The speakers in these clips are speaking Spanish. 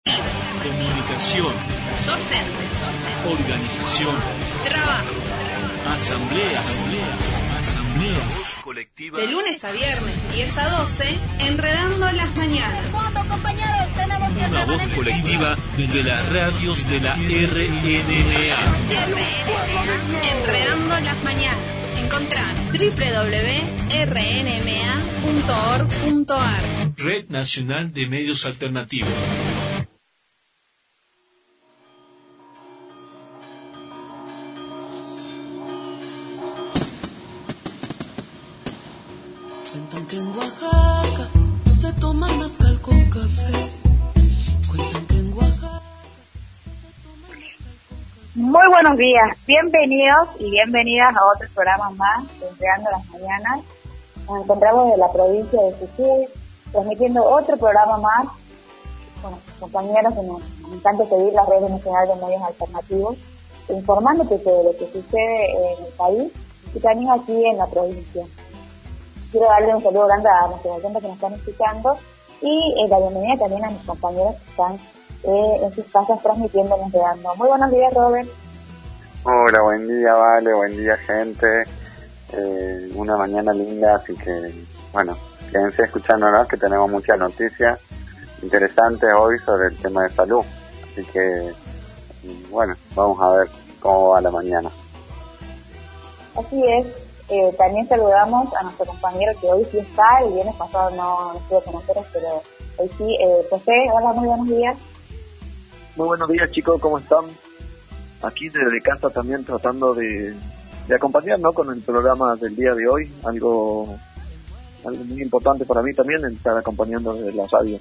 Comunicación. Docentes. Organización. Trabajo. Asamblea. Voz colectiva. De lunes a viernes, 10 a 12, Enredando las Mañanas. Una voz colectiva de las radios de la RNMA. Enredando las Mañanas. Encontrá www.rnma.org.ar. Red Nacional de Medios Alternativos. Cuentan que en Oaxaca se toma mezcal con café. Cuentan que en Oaxaca Muy buenos días, bienvenidos y bienvenidas a otro programa más de Enredando las Mañanas. Nos encontramos en la provincia de Jujuy, transmitiendo otro programa más con nuestros compañeros que nos encanta seguir la Red Nacional de Medios Alternativos, informándote de lo que sucede en el país y también aquí en la provincia. Quiero darle un saludo grande a nuestros oyentes que nos están escuchando y la bienvenida también a mis compañeros que están en sus casas transmitiendo Enredando. Muy buenos días, Robert. Hola, buen día, Vale, buen día, gente. Una mañana linda, así que, bueno, quédense escuchándonos, que tenemos muchas noticias interesantes hoy sobre el tema de salud. Así que, bueno, vamos a ver cómo va la mañana. Así es. También saludamos a nuestro compañero que hoy sí está, el viernes pasado no estuvo con nosotros, pero hoy sí. José, hola, muy buenos días. Muy buenos días, chicos, ¿cómo están? Aquí desde casa también tratando de acompañar, ¿no?, con el programa del día de hoy, algo muy importante para mí también, el estar acompañando desde la radio.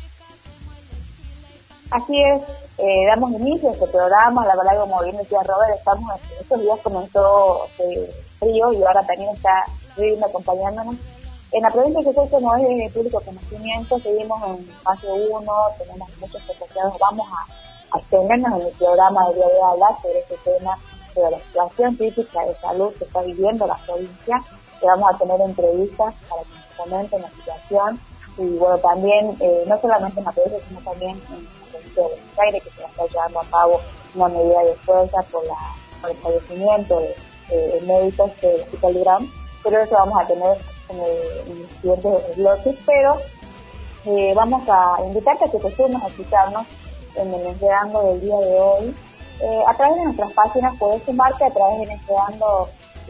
Así es, damos inicio a este programa. La verdad, como bien decía Robert, estos días comenzó frío y ahora también está viviendo acompañándonos. En la provincia de Jujuy, como es de público conocimiento, seguimos en fase 1, tenemos muchos asociados, vamos a extendernos en el programa del día de hablar sobre este tema, sobre la situación crítica de salud que está viviendo la provincia, que vamos a tener entrevistas para que nos comenten la situación, y bueno, también, no solamente en la provincia, sino también en la provincia de Buenos Aires, que se está llevando a cabo una medida de fuerza por el fallecimiento de médicos del Hospital Durán, pero eso vamos a tener en los siguientes bloques, pero vamos a invitarte a que te sumes a escucharnos en el Enredando del día de hoy. A través de nuestras páginas puedes sumarte a través del Enredando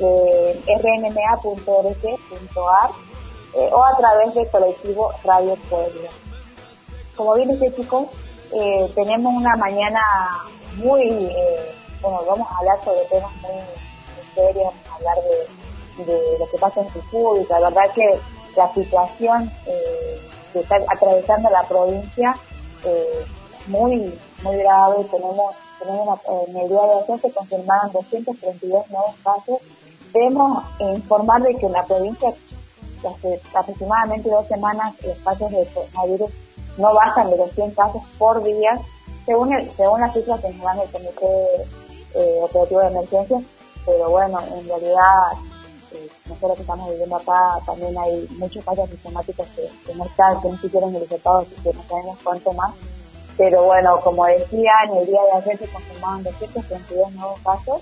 rnma.org.ar o a través del colectivo Radio Pueblo. Como bien dice, chicos, tenemos una mañana muy, vamos a hablar sobre temas muy serios, vamos a hablar de lo que pasa en Jujuy. La verdad que la situación que está atravesando la provincia muy grave. Tenemos en el día de ayer se confirmaron 232 nuevos casos. Debemos informar de que en la provincia hace aproximadamente 2 semanas los casos de coronavirus no bajan de los 100 casos por día, según las cifras que nos dan el Comité Operativo de Emergencias. Pero bueno, en realidad nosotros que estamos viviendo acá también hay muchos casos sistemáticos que no están, que no se quieren resultados y que no sabemos cuánto más. Pero bueno, como decía, en el día de ayer se confirmaron 232 nuevos casos,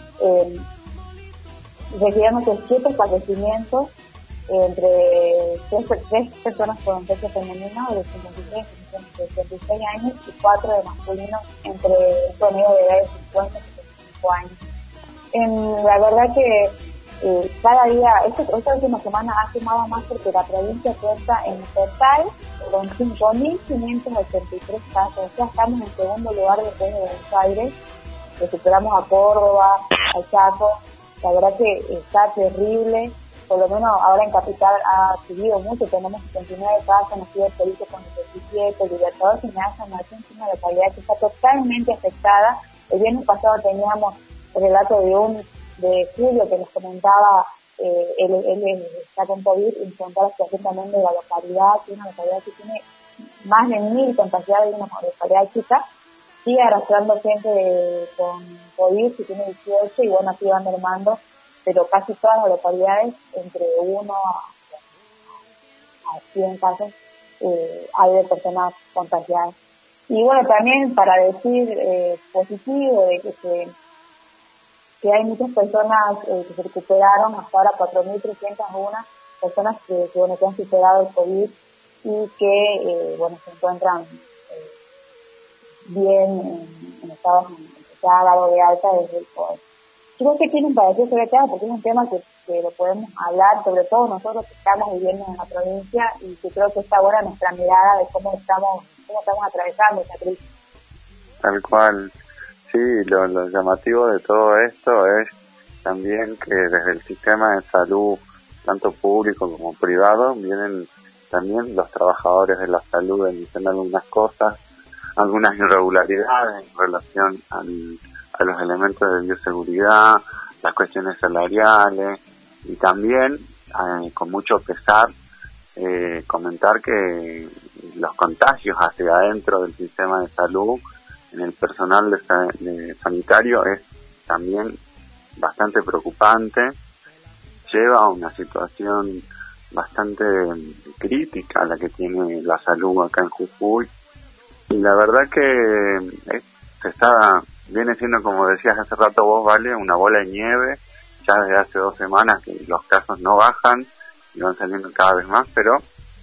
recibimos 7 fallecimientos, entre 3 personas con sexo femenino de 53 y 66 años y 4 de masculinos entre un promedio de edad de 50 y 65 años. La verdad que cada día, esta última semana ha sumado más porque la provincia cuenta en total con 5.583 casos. O sea, estamos en segundo lugar después de Buenos Aires, que superamos a Córdoba, a Chaco. La verdad que está terrible. Por lo menos ahora en Capital ha subido mucho, tenemos 79 casos, nos sigue el Perito con 17, Libertador General San Martín, una localidad que está totalmente afectada. El viernes pasado teníamos el relato de Julio que nos comentaba, él está con COVID y nos contaba la situación también de la localidad, que es una localidad que tiene más de 1.000 contagiados y una localidad chica, sigue arrastrando gente con COVID que tiene 18 y bueno, así van mermando, pero casi todas las localidades, entre 1 a 100 casos, hay de personas contagiadas. Y bueno, también para decir positivo de que hay muchas personas que se recuperaron, hasta ahora 4.301 personas que han superado el COVID y que se encuentran bien en estados que se ha dado de alta desde el COVID. Creo que tienen para decir sobre el tema, porque es un tema que lo podemos hablar, sobre todo nosotros que estamos viviendo en la provincia, y que creo que está buena nuestra mirada de cómo estamos atravesando esta crisis. Tal cual. Sí, lo llamativo de todo esto es también que desde el sistema de salud, tanto público como privado, vienen también los trabajadores de la salud diciendo algunas cosas, algunas irregularidades en relación a los elementos de bioseguridad, las cuestiones salariales, y también, con mucho pesar, comentar que los contagios hacia adentro del sistema de salud en el personal de sanitario es también bastante preocupante, lleva a una situación bastante crítica la que tiene la salud acá en Jujuy, y la verdad que viene siendo, como decías hace rato vos, Vale, una bola de nieve, ya desde hace 2 semanas que los casos no bajan y van saliendo cada vez más, pero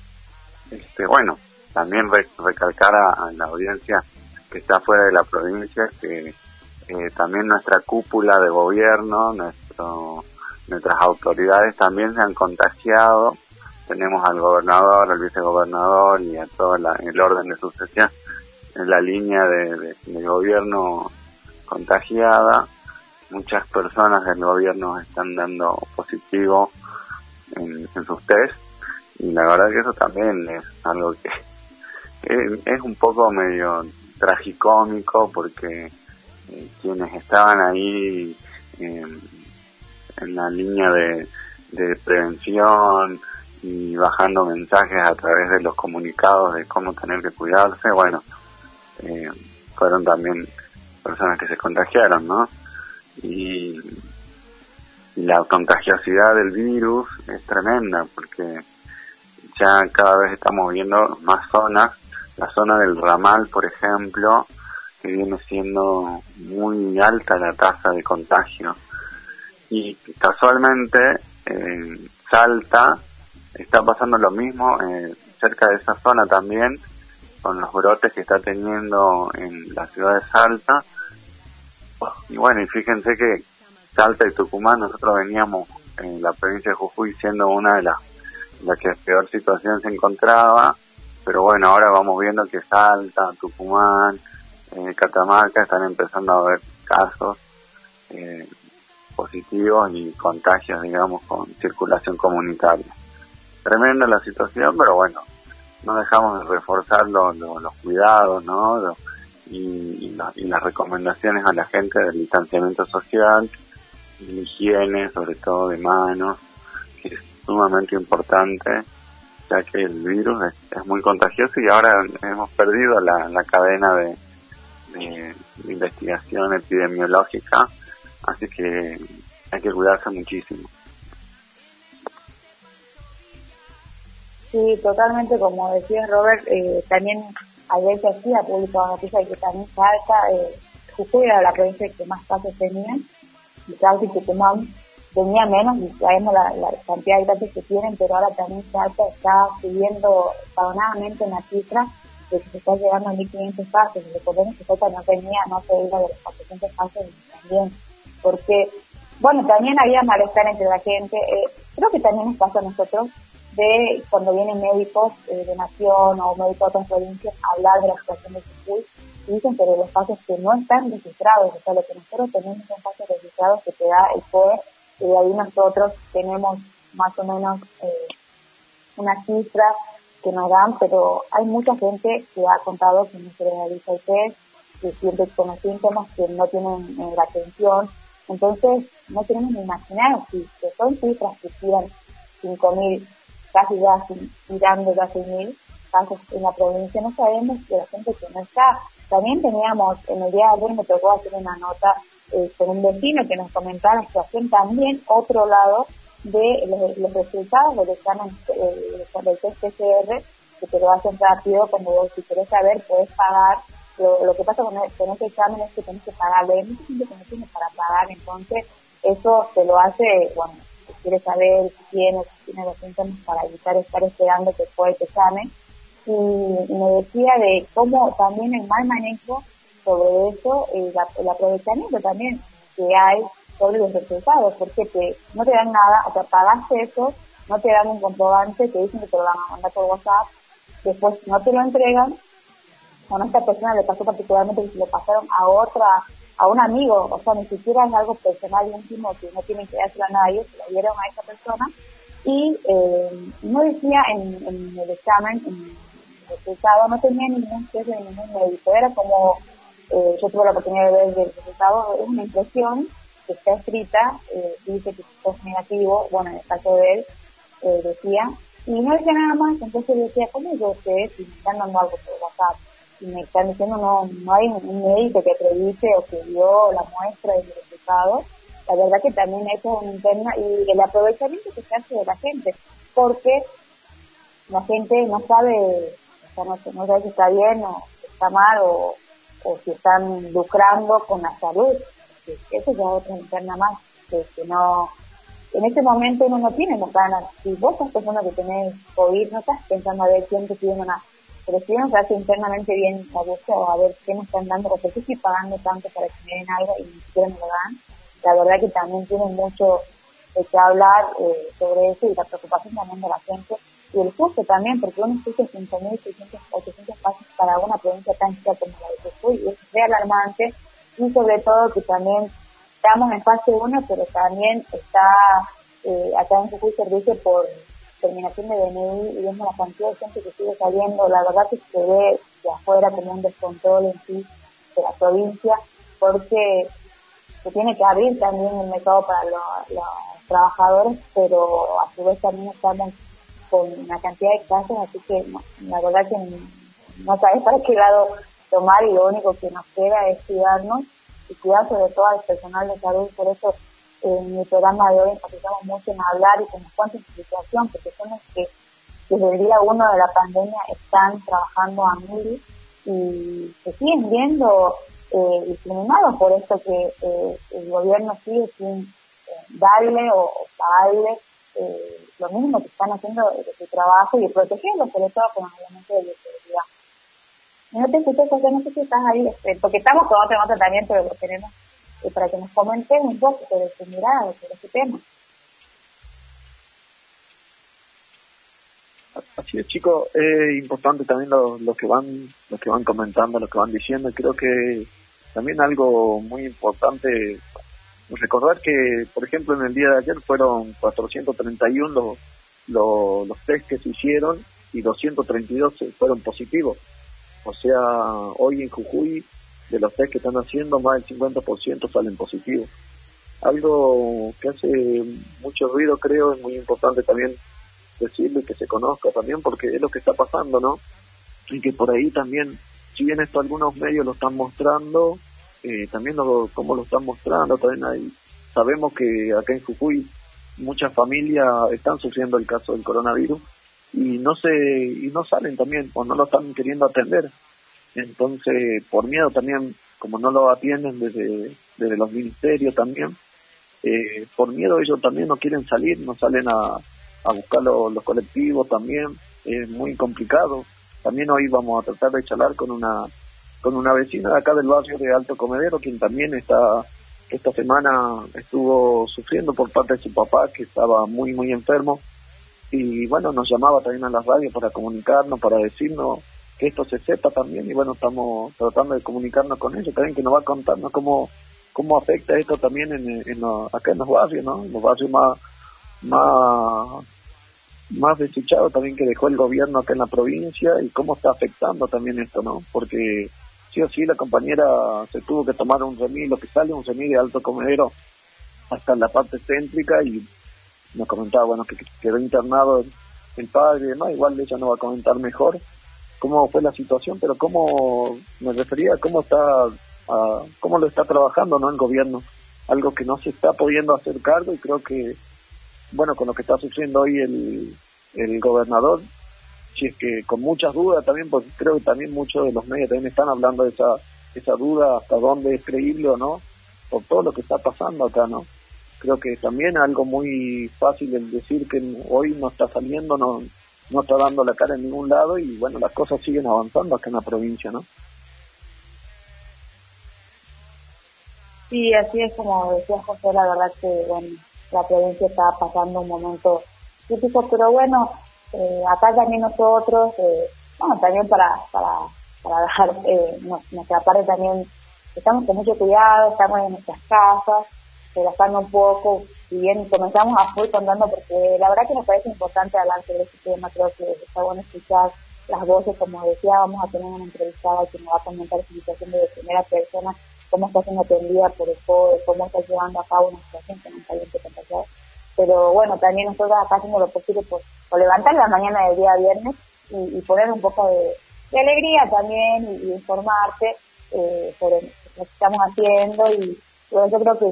también recalcar a la audiencia que está fuera de la provincia que también nuestra cúpula de gobierno, nuestras autoridades también se han contagiado. Tenemos al gobernador, al vicegobernador y a todo el orden de sucesión en la línea de gobierno contagiada. Muchas personas del gobierno están dando positivo en sus test, y la verdad que eso también es algo que es un poco medio tragicómico, porque quienes estaban ahí en la línea de prevención y bajando mensajes a través de los comunicados de cómo tener que cuidarse, fueron también personas que se contagiaron, ¿no? Y la contagiosidad del virus es tremenda, porque ya cada vez estamos viendo más zonas, la zona del Ramal, por ejemplo, que viene siendo muy alta la tasa de contagio. Y casualmente en Salta está pasando lo mismo, cerca de esa zona también, con los brotes que está teniendo en la ciudad de Salta. Y y fíjense que Salta y Tucumán, nosotros veníamos en la provincia de Jujuy siendo una de las que peor situación se encontraba, pero ahora vamos viendo que Salta, Tucumán, Catamarca están empezando a haber casos positivos y contagios, digamos, con circulación comunitaria. Tremenda la situación, pero no dejamos de reforzar los cuidados, ¿no? Y las recomendaciones a la gente del distanciamiento social y la higiene, sobre todo de manos, que es sumamente importante, ya que el virus es muy contagioso, y ahora hemos perdido la cadena de investigación epidemiológica, así que hay que cuidarse muchísimo. Sí, totalmente, como decía Robert, también ayer se hacía pública una noticia de que también Salta, Jujuy era la provincia que más casos tenía, y Salta y Tucumán tenía menos, y sabemos la cantidad de casos que tienen, pero ahora también Salta está subiendo escalonadamente en la cifra de que se está llegando a 1.500 casos. Recordemos que Salta no se iba de los 400 casos también, porque también había malestar entre la gente. Creo que también nos pasa a nosotros de cuando vienen médicos de Nación o médicos de otras provincias a hablar de la situación de Jujuy, y dicen que de los casos que no están registrados, o sea, lo que nosotros tenemos son casos registrados que te da el poder, y de ahí nosotros tenemos más o menos una cifra que nos dan, pero hay mucha gente que ha contado que no se realiza el test, que siente con los síntomas, que no tienen la atención. Entonces no tenemos ni imaginar si que son cifras que tiran 5.000, casi ya tirando ya 6.000 casos en la provincia. No sabemos de la gente que no está. También teníamos, en el día de ayer me tocó hacer una nota con un vecino que nos comentaba la situación también, otro lado de los resultados del examen del test PCR, que te lo hacen rápido, cuando vos si querés saber puedes pagar. Lo que pasa con este examen es que tenés que pagarle, hay mucha gente que no tiene para pagar, entonces eso te lo hace, bueno, si quieres saber si tienes los síntomas para evitar estar esperando que fue el examen. Y me decía de cómo también el mal manejo sobre eso, el aprovechamiento también que hay sobre los resultados, porque no te dan nada, o sea, pagaste eso, no te dan un comprobante, te dicen que te lo van a mandar por WhatsApp, después no te lo entregan. Bueno, a esta persona le pasó particularmente que se lo pasaron a un amigo, o sea, ni siquiera es algo personal y íntimo que no tienen que dárselo a nadie, se lo dieron a esa persona, y no decía en el examen, en el resultado, no tenía ningún peso de ningún médico, era como, yo tuve la oportunidad de ver el resultado, es una impresión que está escrita, dice que es negativo, bueno, en el caso de él, decía, y no decía nada más, entonces decía, ¿cómo yo sé si me están dando algo por WhatsApp? Y me están diciendo no hay un médico que acredite o que dio la muestra del resultado. La verdad que también eso es una interna y el aprovechamiento que se hace de la gente, porque la gente no sabe, o sea, no sabe si está bien o está mal o si están lucrando con la salud. Eso ya es otra interna más, que no, en este momento uno no tiene las ganas. Si vos sos persona que tenés COVID, no estás pensando a ver quién te pide una. Pero si uno se hace internamente bien la búsqueda, a ver qué me están dando, o por qué estoy pagando tanto para que me den algo y ni siquiera me lo dan, la verdad que también tiene mucho de qué hablar sobre eso y la preocupación también de la gente y el costo también, porque uno escucha 5.000, 600, 800 pasos para una provincia tan chica como la de Jujuy y es re alarmante y sobre todo que también estamos en fase 1, pero también está acá en Jujuy servicio por terminación de DNI y vemos la cantidad de gente que sigue saliendo, la verdad que se ve de afuera como un descontrol en sí de la provincia, porque se tiene que abrir también el mercado para los trabajadores, pero a su vez también estamos con una cantidad de casos, así que no, la verdad que no sabes para qué lado tomar y lo único que nos queda es cuidarnos y cuidar sobre todo al personal de salud, por eso en mi programa de hoy enfatizamos mucho en hablar y con concientización, porque son los que desde el día 1 de la pandemia están trabajando a mil y se siguen viendo discriminados por esto que el gobierno sigue sin darle o pagarle lo mínimo que están haciendo de su trabajo y de protegerlo, sobre todo con los elementos de seguridad. No te escuché, José, no sé si estás ahí, porque estamos con otra nota también, pero lo tenemos para que nos comenten un poco sobre su mirada, sobre este tema. Así es, chicos, es importante también lo que van comentando, lo que van diciendo. Creo que también algo muy importante recordar que, por ejemplo, en el día de ayer fueron 431 los test que se hicieron y 232 fueron positivos. O sea, hoy en Jujuy, de los test que están haciendo, más del 50% salen positivos. Algo que hace mucho ruido, creo, es muy importante también decirlo y que se conozca también, porque es lo que está pasando, ¿no? Y que por ahí también, si bien esto algunos medios lo están mostrando, también cómo lo están mostrando, también hay, sabemos que acá en Jujuy muchas familias están sufriendo el caso del coronavirus y no salen también, o no lo están queriendo atender. Entonces, por miedo también, como no lo atienden desde los ministerios también, por miedo ellos también no quieren salir, no salen a buscar los colectivos también, es muy complicado. También hoy vamos a tratar de charlar con una vecina de acá del barrio de Alto Comedero, quien también esta semana estuvo sufriendo por parte de su papá, que estaba muy, muy enfermo, y bueno, nos llamaba también a la radio para comunicarnos, para decirnos que esto se sepa también, y bueno, estamos tratando de comunicarnos con ellos también, que nos va a contarnos cómo afecta esto también acá en los barrios, ¿no? En los barrios más desechados también que dejó el gobierno acá en la provincia, y cómo está afectando también esto, ¿no? Porque sí o sí la compañera se tuvo que tomar un remis, lo que sale un remis de Alto Comedero hasta la parte céntrica, y nos comentaba, bueno, que quedó internado el padre y demás. Igual ella nos va a comentar mejor cómo fue la situación, pero cómo me refería a cómo lo está trabajando, ¿no? El gobierno, algo que no se está pudiendo hacer cargo, y creo que, bueno, con lo que está sufriendo hoy el gobernador, si es que con muchas dudas también, porque creo que también muchos de los medios también están hablando de esa duda hasta dónde es creíble o no, por todo lo que está pasando acá, ¿no? Creo que también es algo muy fácil el decir que hoy no está saliendo, no está dando la cara en ningún lado, y bueno, las cosas siguen avanzando acá en la provincia, ¿no? Sí, así es como decía José, la verdad que bueno, la provincia está pasando un momento crítico, pero bueno, acá también nosotros, bueno, también para dejar nuestra parte también, estamos con mucho cuidado, estamos en nuestras casas, relajando un poco, si bien comenzamos a full contando, porque la verdad que nos parece importante hablar sobre este tema, creo que está bueno escuchar las voces, como decía, vamos a tener una entrevistada que nos va a comentar su situación de primera persona, cómo está siendo atendida por el COE, cómo está llevando a cabo una situación que no está bien contagiada. Pero bueno, también nosotros acá haciendo lo posible por levantar la mañana del día viernes y poner un poco de alegría también y informarte sobre lo que estamos haciendo, y bueno, yo creo que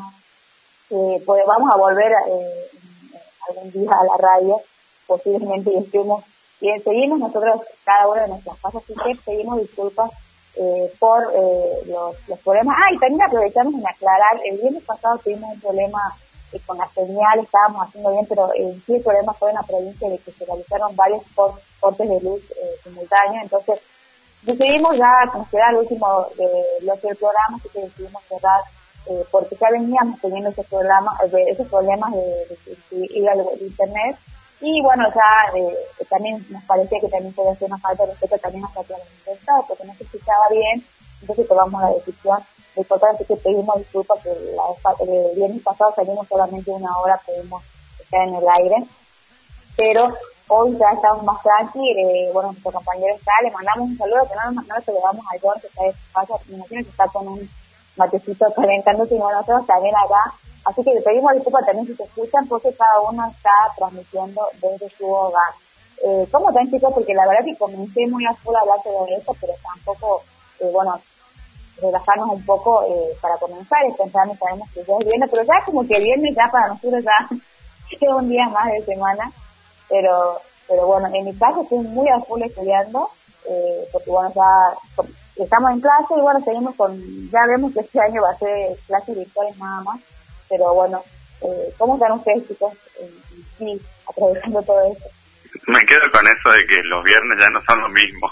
ya pues vamos a volver algún día a la radio, posiblemente, y seguimos nosotros cada uno de nuestras casas, así que pedimos disculpas por los problemas. Y también aprovechamos en aclarar, el viernes pasado tuvimos un problema con la señal, estábamos haciendo bien, pero sí el problema fue en la provincia de que se realizaron varios cortes de luz simultáneos, entonces decidimos ya considerar el último bloque del programa, así que decidimos cerrar, porque ya veníamos teniendo esos problemas de ir al internet, y bueno, ya también nos parecía que también podía ser una falta de respeto también hacia el intentado, porque no se escuchaba bien, entonces tomamos la decisión de cortar, así que pedimos disculpas, que el viernes pasado salimos solamente una hora, pudimos estar en el aire, pero hoy ya estamos más tranquilos. Bueno, nuestro compañero está, le mandamos un saludo, que no le saludamos a John, que está de su casa, me imagino que está con un matecito calentándose, y nosotros también acá, así que le pedimos disculpas también si se escuchan, porque cada uno está transmitiendo desde su hogar. ¿Cómo están, chicos? Porque la verdad que comencé muy a full a hablar sobre eso, pero tampoco, bueno, relajarnos un poco para comenzar, pensando, sabemos que ya es viernes, pero ya como que viernes ya para nosotros ya es un día más de semana, pero bueno, en mi caso estoy muy a full estudiando, porque bueno, ya estamos en clase y bueno, seguimos ya vemos que este año va a ser clases virtuales nada más, pero bueno, ¿cómo están ustedes, chicos? Sí, aprovechando todo esto. Me quedo con eso de que los viernes ya no son lo mismo.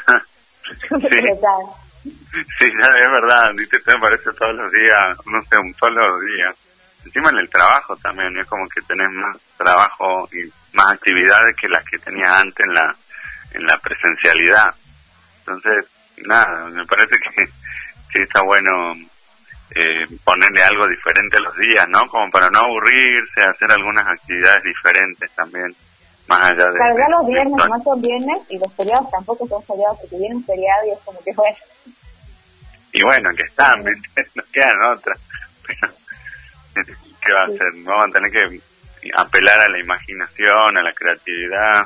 Sí, ya es verdad, te aparece todos los días, no sé, un solo día. Encima en el trabajo también, es como que tenés más trabajo y más actividades que las que tenías antes en la presencialidad. Entonces, nada, me parece que sí está bueno ponerle algo diferente a los días, ¿no? Como para no aburrirse, hacer algunas actividades diferentes también, más allá de... Claro, ya los viernes no son viernes y los feriados tampoco son feriados, porque viene un feriado y es como que bueno. Y bueno, que están, nos quedan otras. Pero, ¿qué va a hacer? Vamos a tener que apelar a la imaginación, a la creatividad.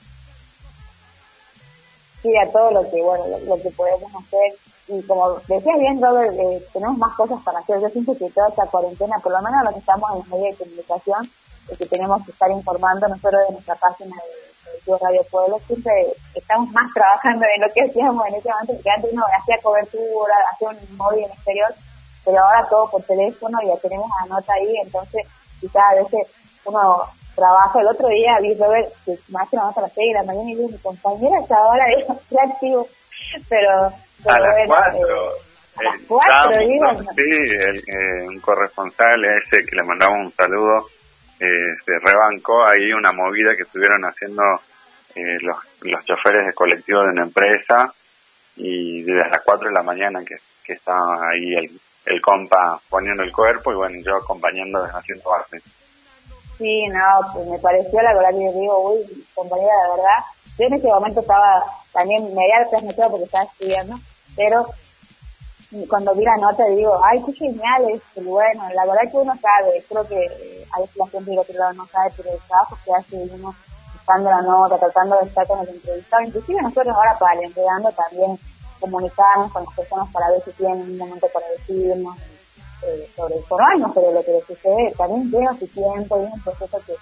Sí, a todo lo que podemos hacer. Y como decía bien, Robert, tenemos más cosas para hacer. Yo siento que toda esta cuarentena, por lo menos los que estamos en los medios de comunicación, que tenemos que estar informando nosotros de nuestra página de Radio Pueblo, siempre estamos más trabajando en lo que hacíamos en ese momento, porque antes uno hacía cobertura, hacía un móvil en exterior, pero ahora todo por teléfono y ya tenemos la nota ahí, entonces quizás a veces uno trabaja. El otro día vi Robert que me hace una nota a las 6 de la mañana y digo, mi compañera hasta ahora es activo, pero a las bueno, 4. A las 4, digo. Sí, un corresponsal ese que le mandamos un saludo, se rebancó ahí una movida que estuvieron haciendo los choferes de colectivo de una empresa, y desde las 4 de la mañana que estaba ahí el compa poniendo el cuerpo, y bueno, yo acompañando, haciendo base. Sí, no, pues me pareció, la verdad que yo digo, uy, compañera, la verdad, yo en ese momento estaba, también me había transmitido porque estaba estudiando, pero cuando vi la nota digo, ay, qué genial es, bueno, la verdad que uno sabe, creo que a veces la gente del otro lado no sabe, pero el trabajo que hace uno buscando la nota, tratando de estar con el entrevistado, inclusive nosotros ahora para el empleando también comunicarnos con las personas para ver si tienen un momento para decirnos, sobre informarnos sobre lo que les sucede, también lleva su tiempo y es un proceso que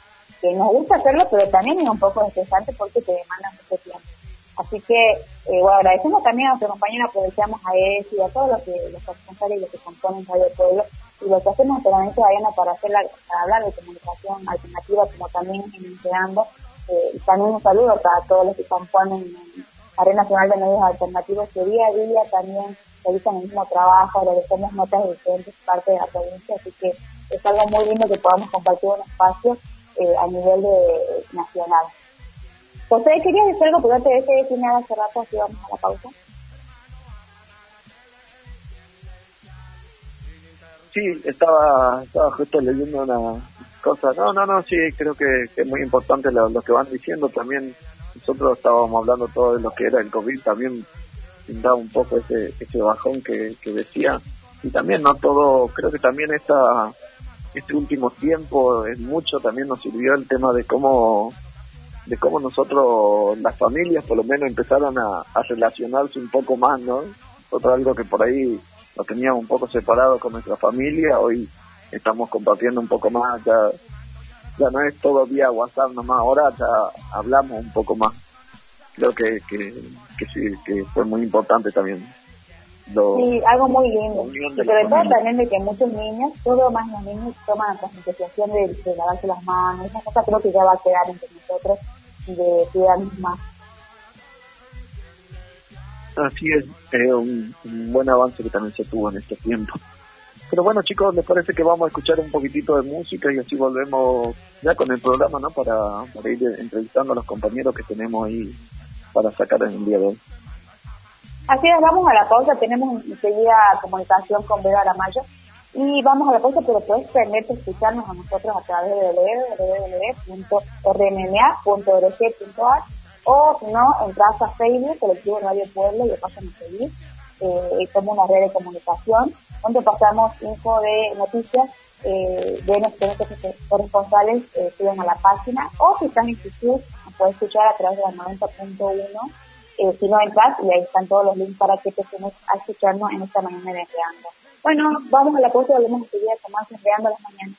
que nos gusta hacerlo, pero también es un poco estresante porque te demanda mucho tiempo. Así que, bueno, agradecemos también a nuestro compañero, aprovechamos a él y a todos los responsables y los que componen Radio Pueblo, y lo que hacemos solamente Diana para hablar de comunicación alternativa, como también en Creando. También un saludo para todos los que componen la Red Nacional de Medios Alternativos, que día a día también realizan el mismo trabajo, realizamos notas de diferentes partes de la provincia, así que es algo muy lindo que podamos compartir un espacio a nivel nacional. José, ¿querías decir algo? Porque antes de decir nada hace rato, así vamos a la pausa. Sí, estaba justo leyendo una cosa. No, sí, creo que es muy importante lo que van diciendo. También nosotros estábamos hablando todo de lo que era el COVID, también da un poco ese bajón que decía. Y también no todo, creo que también este último tiempo en mucho también nos sirvió el tema de cómo nosotros, las familias por lo menos, empezaron a relacionarse un poco más, ¿no? Nosotros algo que por ahí lo teníamos un poco separado con nuestra familia, hoy estamos compartiendo un poco más, ya no es todo vía WhatsApp nomás, ahora ya hablamos un poco más. Creo que sí, que fue muy importante también. Sí, algo muy lindo. Y sobre todo también de que muchos niños, todo más los niños, toman la concientización de lavarse las manos. Esa cosa creo que ya va a quedar entre nosotros, de cuidarnos más. Así es un buen avance que también se tuvo en este tiempo. Pero bueno, chicos, ¿les parece que vamos a escuchar un poquitito de música y así volvemos ya con el programa, ¿no? Para ir entrevistando a los compañeros que tenemos ahí para sacar en el día de hoy. Así es, vamos a la pausa, tenemos enseguida comunicación con Beba Aramayo y vamos a la pausa, pero puedes permitirte escucharnos a nosotros a través de www.rnma.org.ar o si no, entras a Facebook, Colectivo Radio Pueblo, y le pasan a seguir, como una red de comunicación, donde pasamos info de noticias de nuestros corresponsales, suben a la página, o si estás en YouTube, nos puedes escuchar a través de la 90.1. Si no entras, y ahí están todos los links para que te sumes a escucharnos en esta mañana de Enredando. Bueno, vamos a la pausa y volvemos a seguir con más Enredando las mañanas.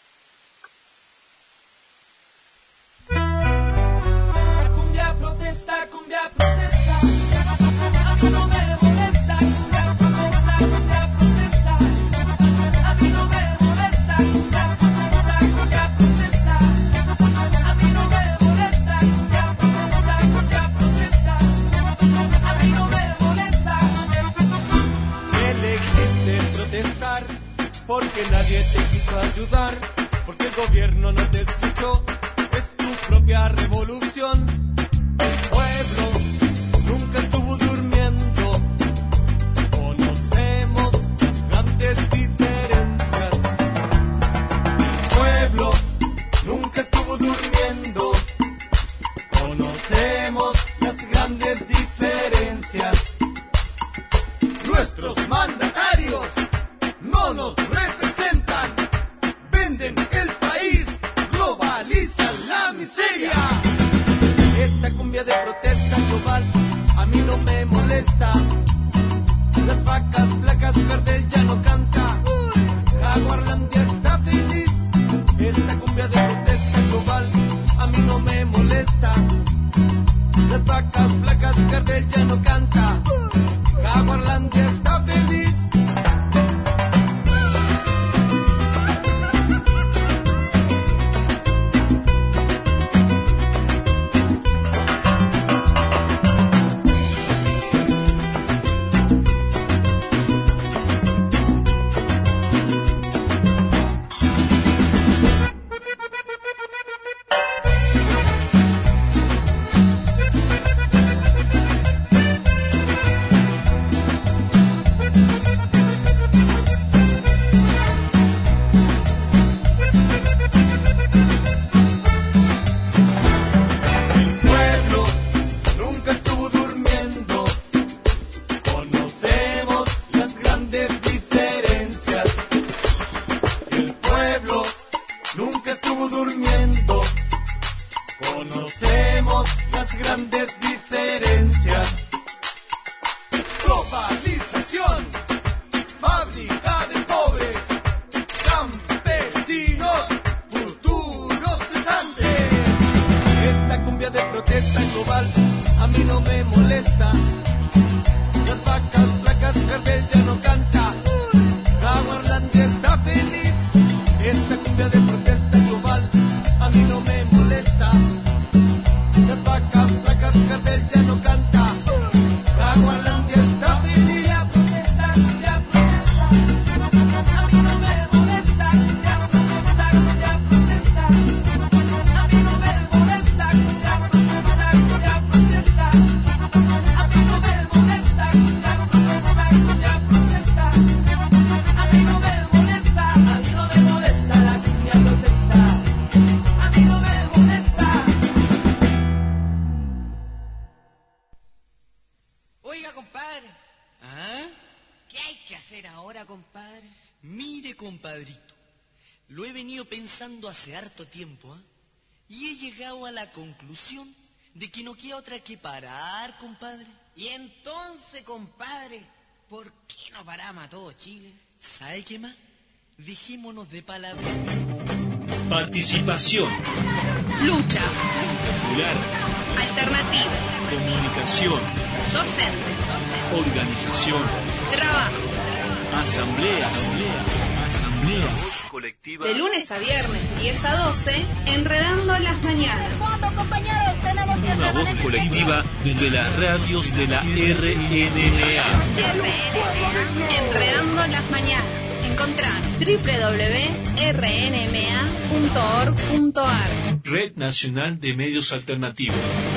Cumbia protesta, cumbia protesta. A mí no me molesta, cumbia protesta, cumbia protesta. A mí no me molesta, cumbia protesta, cumbia protesta. A mí no me molesta, cumbia protesta, cumbia protesta. A mí no me molesta. Elegiste protestar porque nadie te quiso ayudar, porque el gobierno no te escuchó. Es tu propia revolución. El pueblo nunca estuvo durmiendo. Conocemos las grandes diferencias. El pueblo nunca estuvo durmiendo. Conocemos las grandes diferencias. Nuestros mandatarios no nos representan. Venden el país, globalizan la miseria. Esta cumbia de protesta global a mí no me molesta. Las vacas flacas, Gardel ya no canta. Jaguarlandia está feliz. Esta cumbia de protesta global a mí no me molesta. Las vacas flacas, Gardel ya no canta. Jaguarlandia está feliz. hacer ahora, compadre? Mire, compadrito, lo he venido pensando hace harto tiempo, y he llegado a la conclusión de que no queda otra que parar, compadre. Y entonces, compadre, ¿por qué no paramos a todo Chile? ¿Sabe qué más? Dejémonos de palabras. Participación. Lucha. Popular. Alternativas. Comunicación. Docentes. Organización. Trabajo. Asamblea. Voz colectiva. De lunes a viernes, 10 a 12, Enredando las Mañanas. Una voz colectiva de las radios de la RNMA. Enredando las Mañanas. Encontrá www.rnma.org.ar. Red Nacional de Medios Alternativos.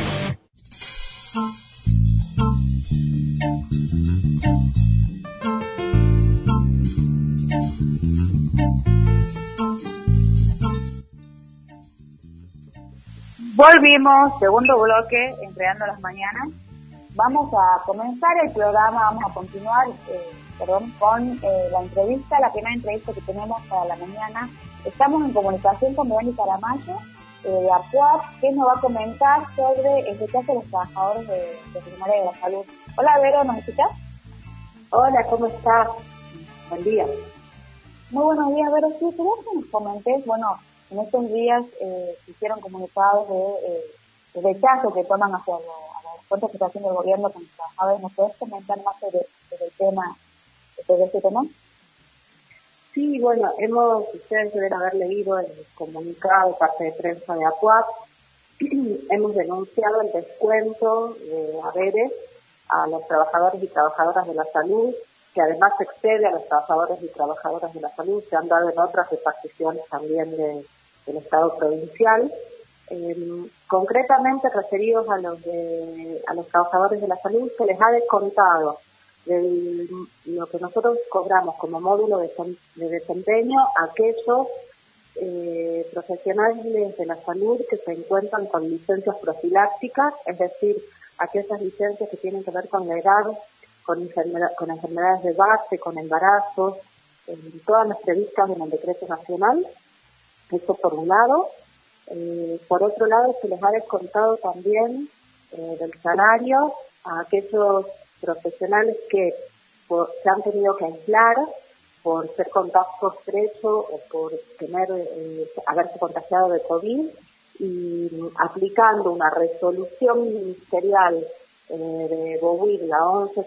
Volvimos, segundo bloque, Enredando las Mañanas. Vamos a comenzar el programa, vamos a continuar con la entrevista, la primera entrevista que tenemos para la mañana. Estamos en comunicación con Verónica Aramayo, de APUAP, que nos va a comentar sobre el rechazo de los trabajadores de primaria de la salud. Hola, Vero, ¿nos escuchás? Hola, ¿cómo estás? Buen día. Muy buenos días, Vero. Sí, quería que nos comentes, bueno, en estos días se hicieron comunicados de rechazo que toman hacia las cuentas que está haciendo el gobierno con los trabajadores. ¿Nos puedes comentar más sobre el tema, sobre este tema? Sí, bueno, ustedes deben haber leído el comunicado, parte de prensa de APUAP. Hemos denunciado el descuento de haberes a los trabajadores y trabajadoras de la salud, que además excede a los trabajadores y trabajadoras de la salud. Se han dado en otras reparticiones también del Estado provincial. Concretamente referidos a los trabajadores de la salud, se les ha descontado de lo que nosotros cobramos como módulo de desempeño a aquellos profesionales de la salud que se encuentran con licencias profilácticas, es decir, aquellas licencias que tienen que ver con la edad, con enfermedades de base, con embarazos, todas las previstas en el decreto nacional. Eso por un lado. Por otro lado, se les ha descontado también del salario a aquellos profesionales que se han tenido que aislar por ser contacto estrecho o por haberse contagiado de COVID, y aplicando una resolución ministerial de BOWIR, la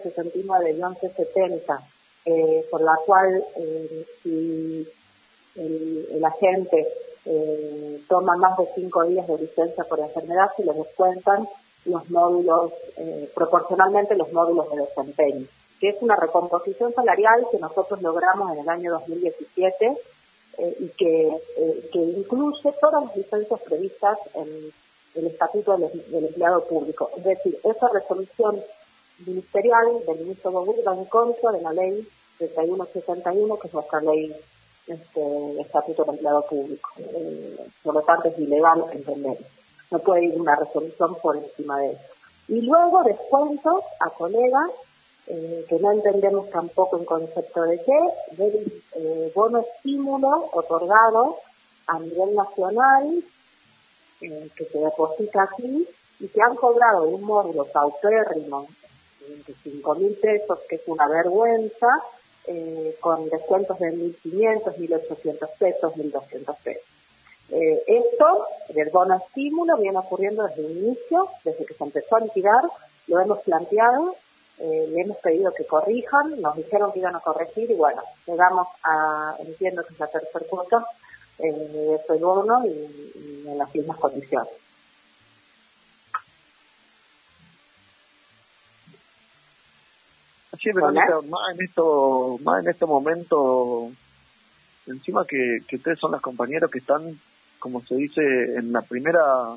1169-1170, por la cual si el agente toma más de 5 días de licencia por enfermedad, se le descuentan los módulos, proporcionalmente los módulos de desempeño, que es una recomposición salarial que nosotros logramos en el año 2017 y que incluye todas las licencias previstas en el Estatuto del Empleado Público. Es decir, esa resolución ministerial del ministro Bobur va en contra de la ley 3161, que es nuestra ley Estatuto del Empleado Público. Por lo tanto, es ilegal entender. No puede ir una resolución por encima de eso. Y luego descuentos a colegas que no entendemos tampoco en concepto de qué, del bono estímulo otorgado a nivel nacional, que se deposita aquí, y que han cobrado un módulo paupérrimo de 5.000 pesos, que es una vergüenza, con descuentos de 1.500, 1.800 pesos, 1.200 pesos. Esto del bono estímulo viene ocurriendo desde el inicio, desde que se empezó a liquidar, lo hemos planteado, le hemos pedido que corrijan, nos dijeron que iban a corregir y bueno, llegamos a, entiendo que es la tercera cuota de ese bono y en las mismas condiciones. Sí, Verónica, más en este momento, encima que ustedes son las compañeras que están, como se dice, en la primera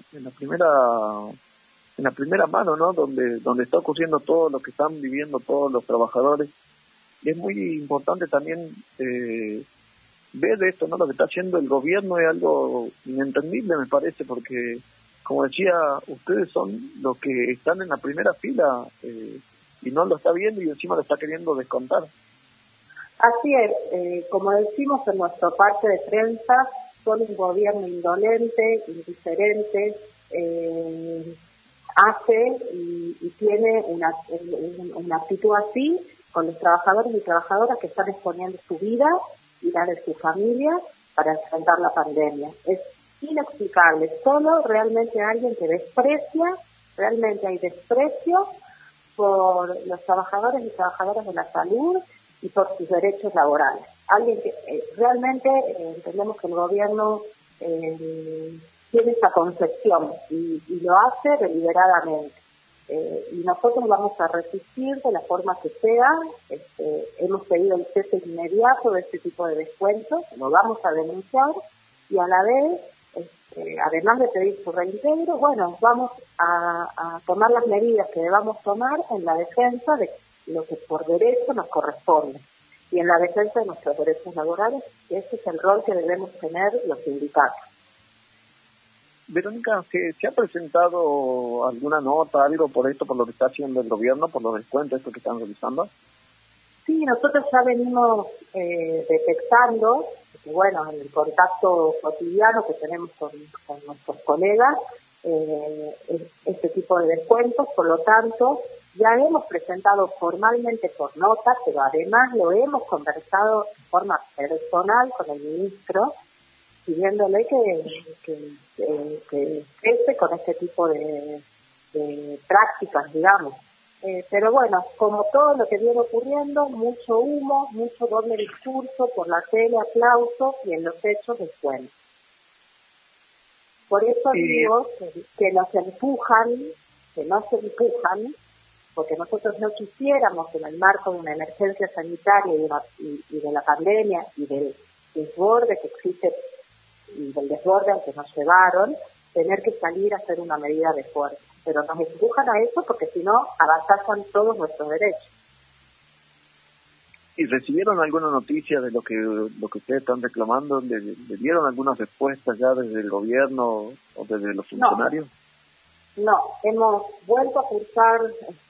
mano, ¿no? Donde está ocurriendo todo lo que están viviendo todos los trabajadores. Y es muy importante también ver esto, ¿no? Lo que está haciendo el gobierno es algo inentendible, me parece, porque, como decía, ustedes son los que están en la primera fila y no lo está viendo y encima lo está queriendo descontar. Así es, como decimos en nuestra parte de prensa, son un gobierno indolente, indiferente, hace y tiene una actitud así con los trabajadores y trabajadoras que están exponiendo su vida y la de su familia para enfrentar la pandemia. Es inexplicable, solo realmente alguien que desprecia, realmente hay desprecio por los trabajadores y trabajadoras de la salud y por sus derechos laborales. Alguien que realmente entendemos que el gobierno tiene esa concepción y lo hace deliberadamente. Y nosotros vamos a resistir de la forma que sea. Hemos pedido el cese inmediato de este tipo de descuentos, lo vamos a denunciar y a la vez, además de pedir su reintegro, bueno, vamos a tomar las medidas que debamos tomar en la defensa de lo que por derecho nos corresponde y en la defensa de nuestros derechos laborales, que ese es el rol que debemos tener los sindicatos. Verónica, ¿se ha presentado alguna nota, algo por esto, por lo que está haciendo el gobierno, por los descuentos estos que están realizando? Sí, nosotros ya venimos detectando, bueno, en el contacto cotidiano que tenemos con nuestros colegas, este tipo de descuentos, por lo tanto, ya hemos presentado formalmente por nota, pero además lo hemos conversado de forma personal con el ministro, pidiéndole que cese con este tipo de prácticas, digamos. Pero bueno, como todo lo que viene ocurriendo, mucho humo, mucho doble discurso, por la tele aplausos y en los hechos descuentos. Por eso digo que nos empujan, que no se empujan, porque nosotros no quisiéramos en el marco de una emergencia sanitaria y de la pandemia y del desborde que existe y del desborde al que nos llevaron, tener que salir a hacer una medida de fuerza. Pero nos empujan a eso porque si no, avasallan todos nuestros derechos. ¿Y recibieron alguna noticia de lo que ustedes están reclamando? ¿Le dieron algunas respuestas ya desde el gobierno o desde los funcionarios? No, hemos vuelto a cursar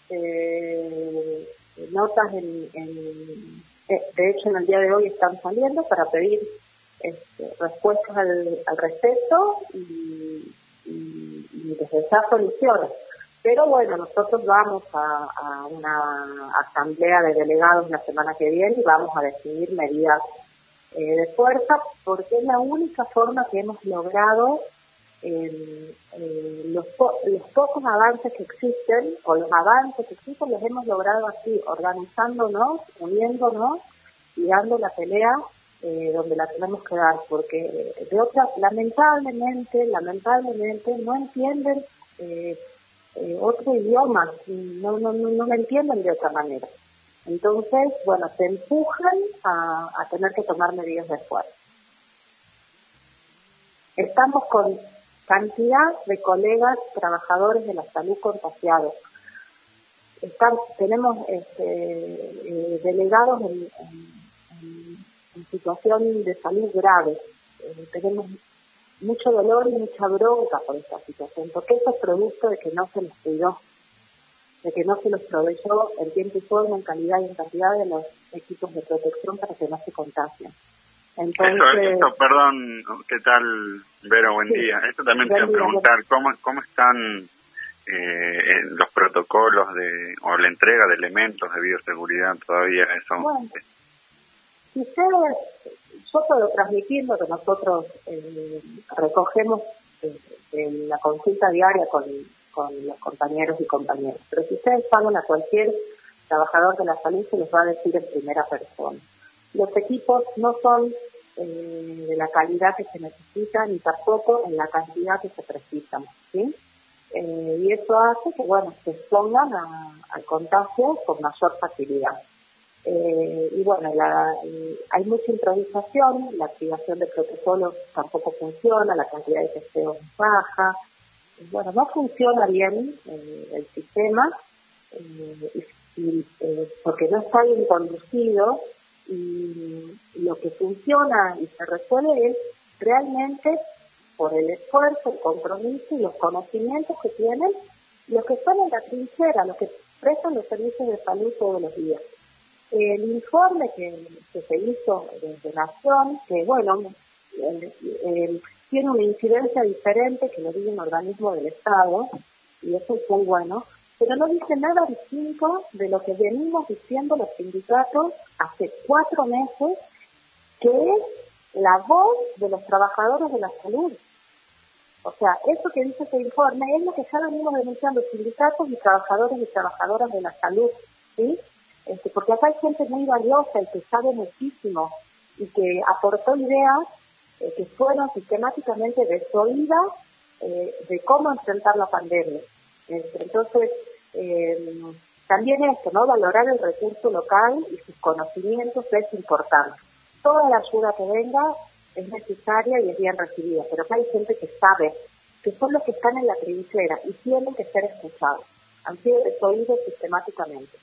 notas de hecho en el día de hoy están saliendo para pedir respuestas al respecto y desde ya soluciones. Pero bueno, nosotros vamos a una asamblea de delegados la semana que viene y vamos a decidir medidas de fuerza, porque es la única forma que hemos logrado los pocos avances que existen, o los avances que existen los hemos logrado así, organizándonos, uniéndonos y dando la pelea donde la tenemos que dar, porque de otras, lamentablemente no entienden otro idioma, no lo entienden de otra manera. Entonces, bueno, se empujan a tener que tomar medidas de fuerza. Estamos con cantidad de colegas trabajadores de la salud contagiados. Tenemos delegados en situación de salud grave. Tenemos mucho dolor y mucha bronca por esta situación, porque eso es producto de que no se les cuidó, de que no se los proveyó en tiempo y forma, en calidad y en cantidad de los equipos de protección para que no se contagien. Entonces, eso, perdón, ¿qué tal, Vero? Buen día. Esto también te iba a preguntar, ¿cómo están los protocolos o la entrega de elementos de bioseguridad todavía? Eso. Bueno, yo puedo transmitir lo que nosotros recogemos en la consulta diaria con los compañeros y compañeras. Pero si ustedes pagan a cualquier trabajador de la salud, se les va a decir en primera persona. Los equipos no son de la calidad que se necesita, ni tampoco en la cantidad que se precisan, ¿sí? Y eso hace que, bueno, se expongan al contagio con mayor facilidad. Y bueno, hay mucha improvisación, la activación de protocolos tampoco funciona, la cantidad de testeos es baja. Bueno, no funciona bien el sistema porque no está bien conducido, y lo que funciona y se resuelve es realmente por el esfuerzo, el compromiso y los conocimientos que tienen los que están en la trinchera, los que prestan los servicios de salud todos los días. El informe que se hizo desde Nación, que bueno, tiene una incidencia diferente que lo dice un organismo del Estado, y eso es muy bueno, pero no dice nada distinto de lo que venimos diciendo los sindicatos hace 4 meses, que es la voz de los trabajadores de la salud. O sea, eso que dice ese informe es lo que ya venimos denunciando sindicatos y trabajadores y trabajadoras de la salud, ¿sí? Porque acá hay gente muy valiosa y que sabe muchísimo y que aportó ideas que fueron sistemáticamente desoídas de cómo enfrentar la pandemia. Entonces, también esto, ¿no? Valorar el recurso local y sus conocimientos es importante. Toda la ayuda que venga es necesaria y es bien recibida, pero acá hay gente que sabe, que son los que están en la trinchera y tienen que ser escuchados. Han sido desoídos sistemáticamente.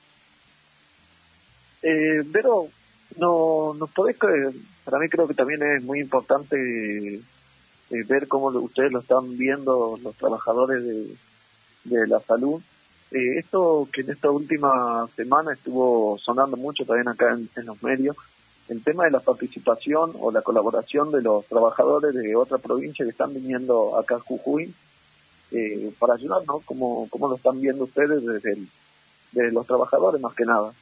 Pero nos podés creer, para mí creo que también es muy importante ver cómo ustedes lo están viendo los trabajadores de la salud. Esto que en esta última semana estuvo sonando mucho también acá en los medios, el tema de la participación o la colaboración de los trabajadores de otra provincia que están viniendo acá a Jujuy para ayudar, ¿no? ¿Cómo lo están viendo ustedes desde los trabajadores más que nada?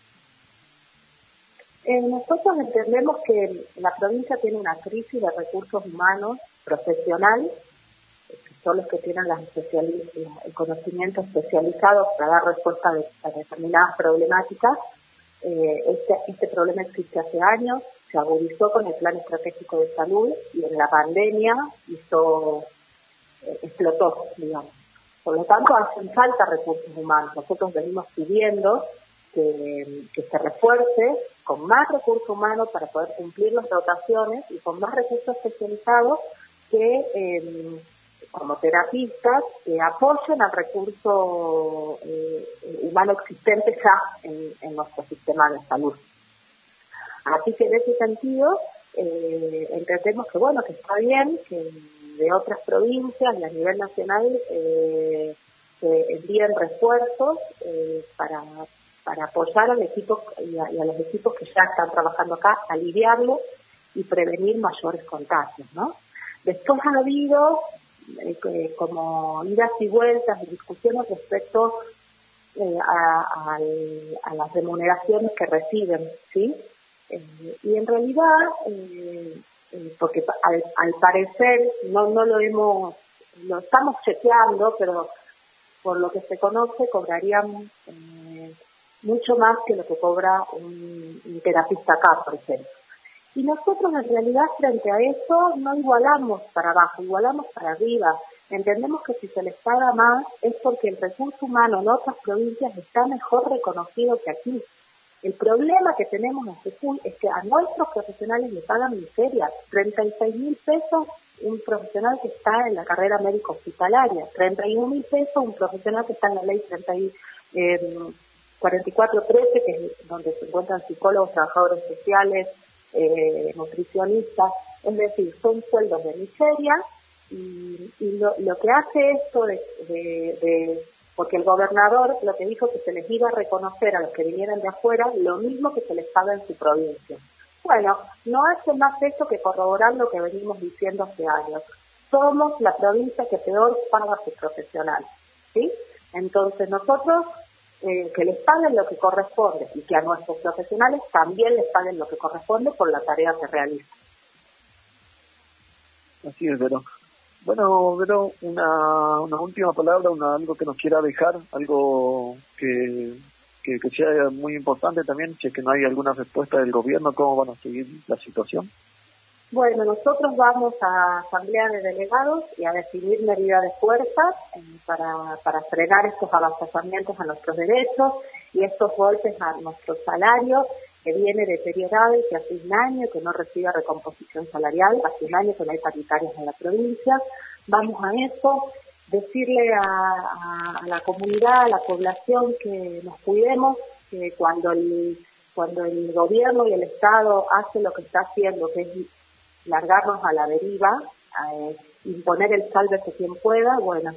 Nosotros entendemos que la provincia tiene una crisis de recursos humanos profesionales, que son los que tienen el conocimiento especializado para dar respuesta a determinadas problemáticas. Este problema existe hace años, se agudizó con el Plan Estratégico de Salud y en la pandemia explotó, digamos. Por lo tanto, hacen falta recursos humanos. Nosotros venimos pidiendo que se refuerce con más recursos humanos para poder cumplir las rotaciones y con más recursos especializados que como terapistas que apoyen al recurso humano existente ya en nuestro sistema de salud. Así que en ese sentido entendemos que bueno, que está bien que de otras provincias y a nivel nacional se envíen refuerzos para apoyar al equipo y a los equipos que ya están trabajando acá, aliviarlos y prevenir mayores contagios, ¿no? Después ha habido como idas y vueltas y discusiones respecto a las remuneraciones que reciben, ¿sí? Y en realidad, porque al parecer no lo estamos chequeando, pero por lo que se conoce cobrarían mucho más que lo que cobra un terapista acá, por ejemplo. Y nosotros en realidad frente a eso no igualamos para abajo, igualamos para arriba. Entendemos que si se les paga más es porque el recurso humano en otras provincias está mejor reconocido que aquí. El problema que tenemos en Jujuy es que a nuestros profesionales le pagan miseria, 36.000 pesos un profesional que está en la carrera médico hospitalaria, 31.000 pesos un profesional que está en la ley 4413, que es donde se encuentran psicólogos, trabajadores sociales, nutricionistas, es decir, son sueldos de miseria y lo que hace esto porque el gobernador lo que dijo que se les iba a reconocer a los que vinieran de afuera lo mismo que se les paga en su provincia. Bueno, no hace más eso que corroborar lo que venimos diciendo hace años. Somos la provincia que peor paga a sus profesionales, ¿sí? Entonces nosotros que les paguen lo que corresponde y que a nuestros profesionales también les paguen lo que corresponde por la tarea que realizan. Así es, Vero. Bueno, Vero, una última palabra, algo que nos quiera dejar, algo que sea muy importante también, si es que no hay alguna respuesta del gobierno, ¿cómo van a seguir la situación? Bueno, nosotros vamos a asamblea de delegados y a definir medidas de fuerza para frenar estos avasallamientos a nuestros derechos y estos golpes a nuestro salario que viene deteriorado y que hace un año que no recibe recomposición salarial, hace un año que no hay paritarias en la provincia. Vamos a eso, decirle a la comunidad, a la población que nos cuidemos, que cuando el gobierno y el Estado hace lo que está haciendo, que es largarnos a la deriva, imponer el sálvese quien pueda, bueno,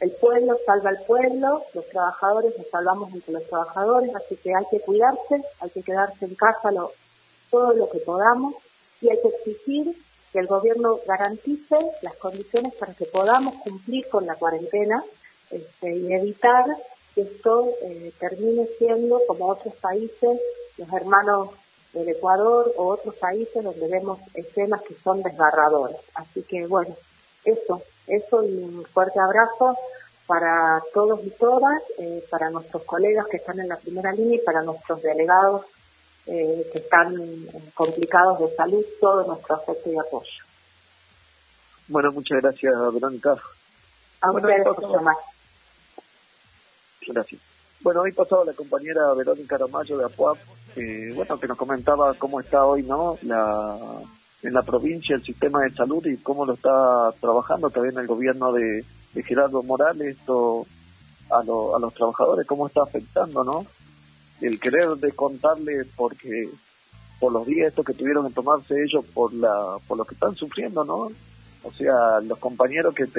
el pueblo salva al pueblo, los trabajadores nos salvamos entre los trabajadores, así que hay que cuidarse, hay que quedarse en casa todo lo que podamos y hay que exigir que el gobierno garantice las condiciones para que podamos cumplir con la cuarentena y evitar que esto termine siendo como otros países, los hermanos del Ecuador o otros países donde vemos escenas que son desgarradoras. Así que bueno, eso y un fuerte abrazo para todos y todas, para nuestros colegas que están en la primera línea y para nuestros delegados que están complicados de salud, todo nuestro afecto y apoyo. Bueno, muchas gracias, Verónica. A ustedes por llamar. Gracias. Bueno, hoy pasaba la compañera Verónica Aramayo de APUAP, que nos comentaba cómo está hoy, ¿no? En la provincia el sistema de salud y cómo lo está trabajando también el gobierno de Gerardo Morales, esto a los trabajadores, cómo está afectando, ¿no? El querer descontarle porque por los días estos que tuvieron que tomarse ellos por lo que están sufriendo, ¿no? O sea, los compañeros que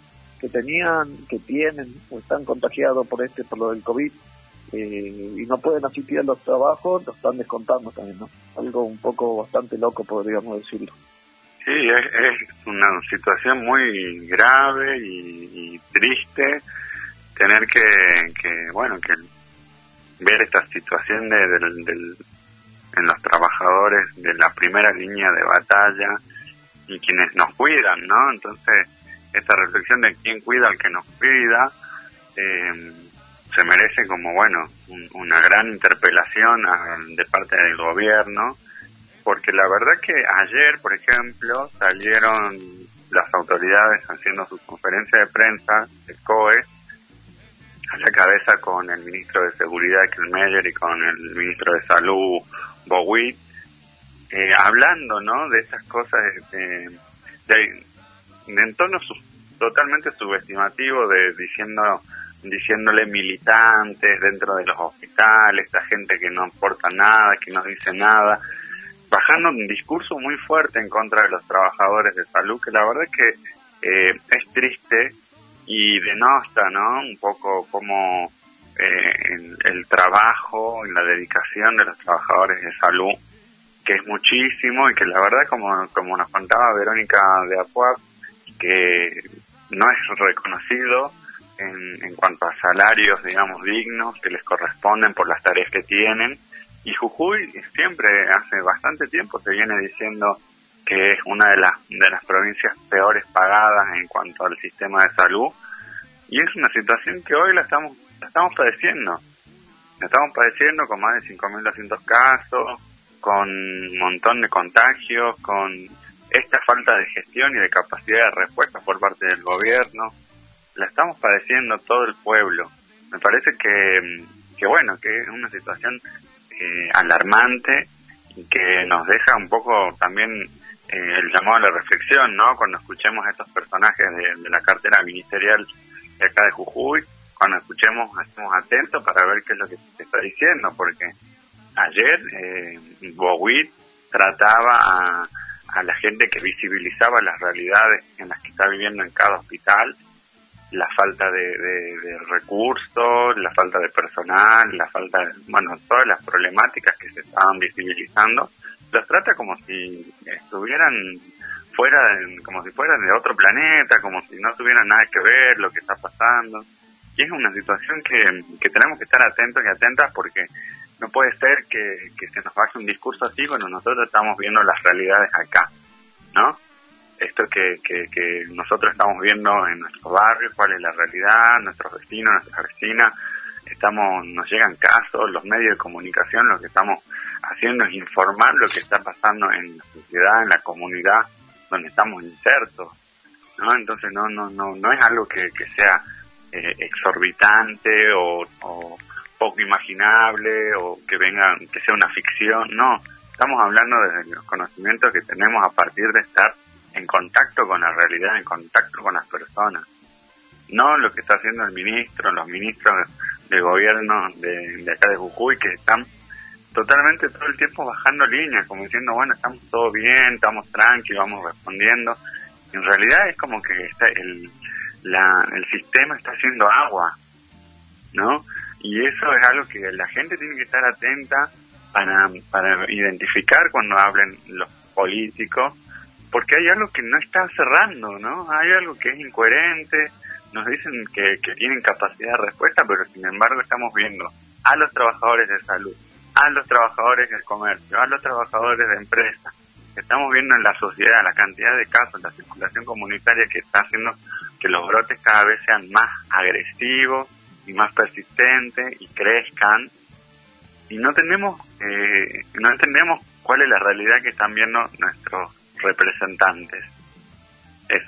tienen o están contagiados por lo del COVID y no pueden asistir a los trabajos, lo están descontando también, ¿no? Algo un poco bastante loco, podríamos decirlo. Sí, es una situación muy grave y triste tener que ver esta situación en los trabajadores de la primera línea de batalla y quienes nos cuidan, ¿no? Entonces, esta reflexión de quién cuida al que nos cuida se merece como, una gran interpelación de parte del gobierno, porque la verdad que ayer, por ejemplo, salieron las autoridades haciendo su conferencia de prensa, el COE, a la cabeza con el ministro de Seguridad, Kelmeyer, y con el ministro de Salud, Bowit, hablando, ¿no?, de esas cosas en tono totalmente subestimativo, diciéndole militantes dentro de los hospitales, esta gente que no aporta nada, que no dice nada, bajando un discurso muy fuerte en contra de los trabajadores de salud, que la verdad es que es triste y denosta, ¿no?, un poco como el trabajo y la dedicación de los trabajadores de salud, que es muchísimo y que la verdad, como nos contaba Verónica de APUAP, que no es reconocido en cuanto a salarios, digamos, dignos que les corresponden por las tareas que tienen. Y Jujuy siempre, hace bastante tiempo, se viene diciendo que es una de las provincias peores pagadas en cuanto al sistema de salud, y es una situación que hoy la estamos padeciendo. La estamos padeciendo con más de 5.200 casos, con un montón de contagios, con esta falta de gestión y de capacidad de respuesta por parte del gobierno. La estamos padeciendo todo el pueblo. Me parece que es una situación alarmante y que nos deja un poco también el llamado a la reflexión, ¿no? Cuando escuchemos a estos personajes de la cartera ministerial de acá de Jujuy, cuando escuchemos, estemos atentos para ver qué es lo que se está diciendo, porque ayer Bowit trataba a la gente que visibilizaba las realidades en las que está viviendo en cada hospital, la falta de recursos, la falta de personal, la falta de, todas las problemáticas que se estaban visibilizando, los trata como si estuvieran como si fueran de otro planeta, como si no tuvieran nada que ver lo que está pasando. Y es una situación que tenemos que estar atentos y atentas, porque no puede ser que se nos baje un discurso así cuando nosotros estamos viendo las realidades acá, ¿no? Esto que nosotros estamos viendo en nuestro barrio, cuál es la realidad, nuestros vecinos, nuestras vecinas, nos llegan casos, los medios de comunicación, lo que estamos haciendo es informar lo que está pasando en la sociedad, en la comunidad donde estamos insertos, ¿no? Entonces no es algo que sea exorbitante o poco imaginable, o que sea una ficción. No, estamos hablando de los conocimientos que tenemos a partir de estar en contacto con la realidad, en contacto con las personas. No lo que está haciendo los ministros de gobierno de acá de Jujuy, que están totalmente todo el tiempo bajando líneas, como diciendo, estamos todo bien, estamos tranquilos, vamos respondiendo. En realidad es como que el sistema está haciendo agua, ¿no? Y eso es algo que la gente tiene que estar atenta para identificar cuando hablen los políticos, porque hay algo que no está cerrando, ¿no? Hay algo que es incoherente. Nos dicen que tienen capacidad de respuesta, pero sin embargo estamos viendo a los trabajadores de salud, a los trabajadores del comercio, a los trabajadores de empresas. Estamos viendo en la sociedad la cantidad de casos, la circulación comunitaria que está haciendo que los brotes cada vez sean más agresivos y más persistentes y crezcan. Y no entendemos cuál es la realidad que están viendo nuestros representantes. Eso.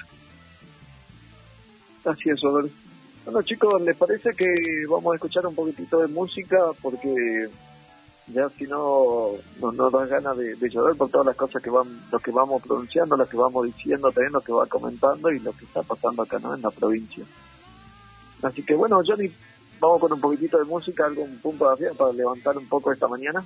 Así es, Rodolfo. Bueno, chicos, ¿les parece que vamos a escuchar un poquitito de música? Porque ya si no nos dan ganas de llorar por todas las cosas lo que vamos pronunciando, lo que vamos diciendo, también lo que va comentando y lo que está pasando acá, ¿no?, en la provincia. Así que bueno, Johnny, vamos con un poquitito de música, algún punto de acción para levantar un poco esta mañana.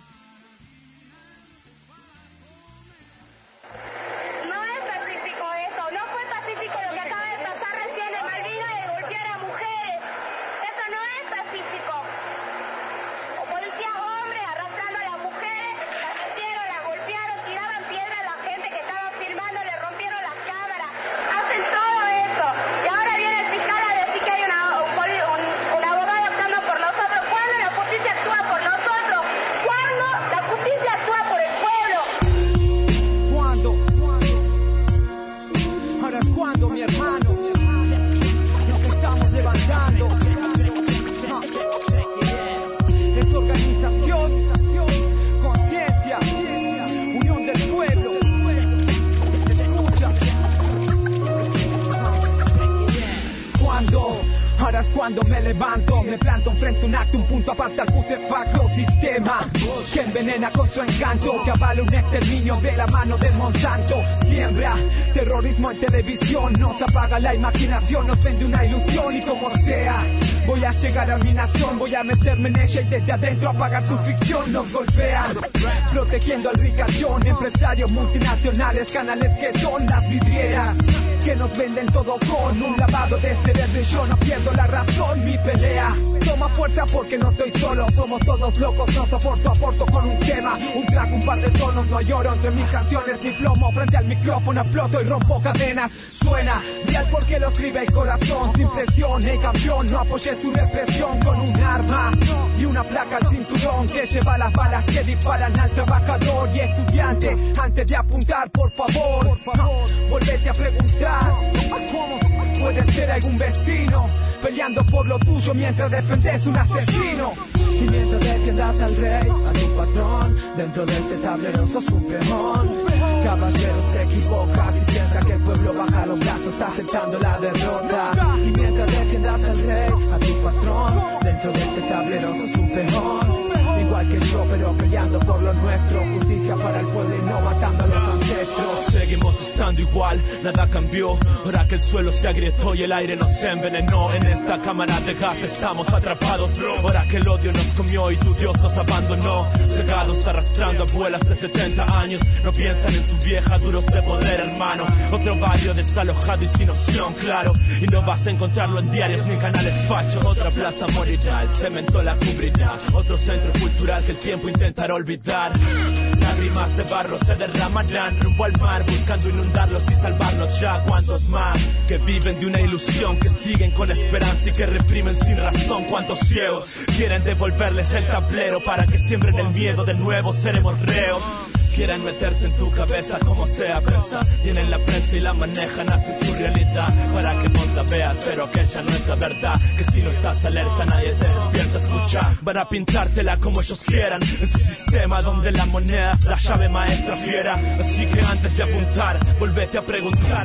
Cuando me levanto, me planto frente a un acto, un punto aparte al putrefacto sistema que envenena con su encanto, que avala un exterminio de la mano de Monsanto. Siembra terrorismo en televisión, nos apaga la imaginación, nos vende una ilusión y como sea, voy a llegar a mi nación, voy a meterme en ella y desde adentro apagar su ficción. Nos golpean, protegiendo al ricachón, empresarios multinacionales, canales que son las vidrieras, que nos venden todo con un lavado de cerebro y yo no pierdo la razón. Mi pelea toma fuerza porque no estoy solo, somos todos locos, no soporto, aporto con un tema, un track, un par de tonos, no hay oro entre mis canciones ni plomo, frente al micrófono exploto y rompo cadenas. Suena real porque lo escribe el corazón, sin presión, el campeón, no apoyé su represión con un arma y una placa al cinturón que lleva las balas que disparan al trabajador y estudiante. Antes de apuntar, por favor, volvete a preguntar, ¿cómo puede ser algún vecino peleando por lo tuyo mientras defendes un asesino? Y mientras defiendas al rey, a tu patrón, dentro de este tablero sos un peón. Caballero, se equivoca si piensa que el pueblo baja los brazos aceptando la derrota. Y mientras defiendas al rey, a tu patrón, dentro de este tablero sos un peón. Igual que yo, pero peleando por lo nuestro, justicia para el pueblo y no matando a los ancestros. Seguimos estando igual, nada cambió, ahora que el suelo se agrietó y el aire nos envenenó. En esta cámara de gas estamos atrapados, ahora que el odio nos comió y tu Dios nos abandonó. Cegados arrastrando abuelas de 70 años, no piensan en su vieja, duros de poder, hermano. Otro barrio desalojado y sin opción, claro, y no vas a encontrarlo en diarios ni en canales fachos. Otra plaza morirá, el cemento la cubrirá, otro centro cultural que el tiempo intentará olvidar. Lágrimas de barro se derramarán rumbo al mar, buscando inundarlos y salvarlos ya. ¿Cuántos más que viven de una ilusión, que siguen con esperanza y que reprimen sin razón? ¿Cuántos ciegos quieren devolverles el tablero para que siembren el miedo? De nuevo seremos reos. Quieren meterse en tu cabeza como sea prensa, tienen la prensa y la manejan, hacen su realidad para que vos la veas, pero que ella no es la verdad. Que si no estás alerta nadie te despierta, escucha. Van a pintártela como ellos quieran, en su sistema donde la moneda es la llave maestra fiera. Así que antes de apuntar, volvete a preguntar.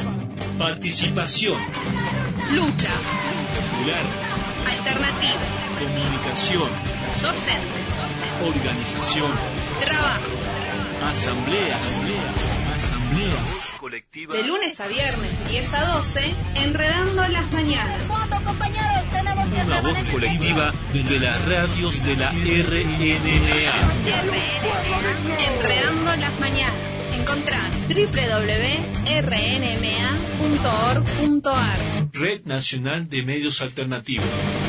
Participación, lucha, popular, alternativas, comunicación, docentes, organización, trabajo, asamblea, voz colectiva. de lunes a viernes, 10 a 12, Enredando las Mañanas. Una voz colectiva de las radios de la RNA. Enredando las Mañanas. En Encontrá www.rnma.org.ar. Red Nacional de Medios Alternativos.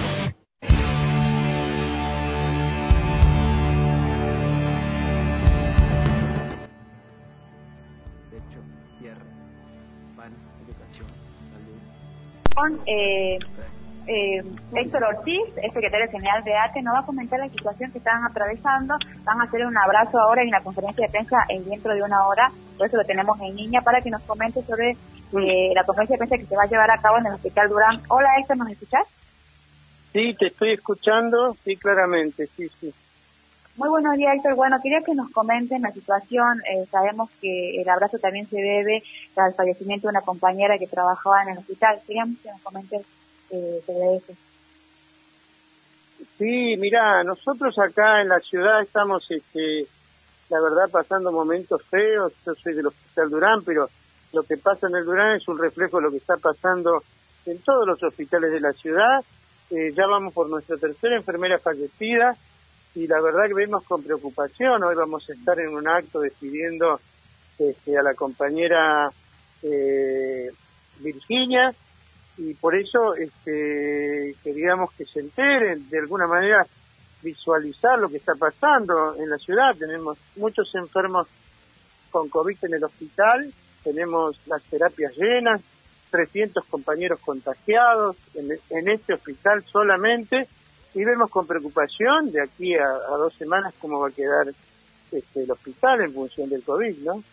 Héctor Ortiz, el secretario general de ATE, nos va a comentar la situación que están atravesando. Van a hacer un abrazo ahora en la conferencia de prensa dentro de una hora, por eso lo tenemos en línea, para que nos comente sobre la conferencia de prensa que se va a llevar a cabo en el Hospital Durán. Hola Héctor, ¿nos escuchás? Sí, te estoy escuchando, sí, claramente, sí. Muy buenos días, Héctor. Bueno, quería que nos comenten la situación. Sabemos que el abrazo también se debe al fallecimiento de una compañera que trabajaba en el hospital. Queríamos que nos comenten sobre eso. Sí, mira, nosotros acá en la ciudad estamos, la verdad, pasando momentos feos. Yo soy del Hospital Durán, pero lo que pasa en el Durán es un reflejo de lo que está pasando en todos los hospitales de la ciudad. Ya vamos por nuestra tercera enfermera fallecida y la verdad que vemos con preocupación. Hoy vamos a estar en un acto despidiendo a la compañera Virginia, y por eso queríamos que se enteren, de alguna manera visualizar lo que está pasando en la ciudad. Tenemos muchos enfermos con COVID en el hospital, tenemos las terapias llenas, 300 compañeros contagiados en este hospital solamente, y vemos con preocupación de aquí a 2 semanas cómo va a quedar el hospital en función del COVID, ¿no?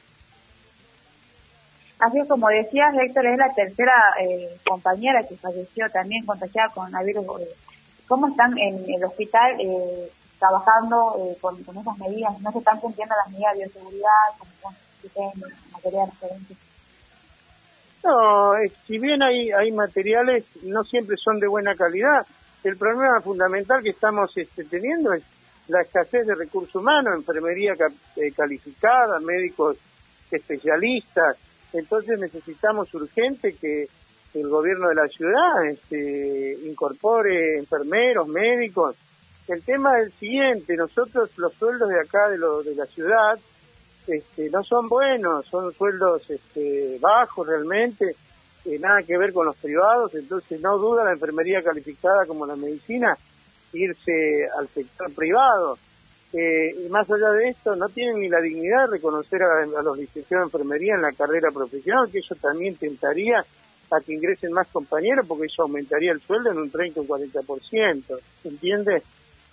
Así es, como decías, Héctor, es la tercera compañera que falleció también contagiada con coronavirus. ¿Cómo están en el hospital trabajando con esas medidas? ¿No se están cumpliendo las medidas de bioseguridad, como material diferente? No, si bien hay materiales, no siempre son de buena calidad. El problema fundamental que estamos teniendo es la escasez de recursos humanos, enfermería calificada, médicos especialistas. Entonces necesitamos urgente que el gobierno de la ciudad incorpore enfermeros, médicos. El tema es el siguiente: nosotros los sueldos de acá de la ciudad no son buenos, son sueldos bajos realmente, nada que ver con los privados. Entonces no duda la enfermería calificada como la medicina irse al sector privado. Y más allá de esto, no tienen ni la dignidad de reconocer a los licenciados de enfermería en la carrera profesional, que eso también tentaría a que ingresen más compañeros, porque eso aumentaría el sueldo en un 30 o 40%, ¿entiendes?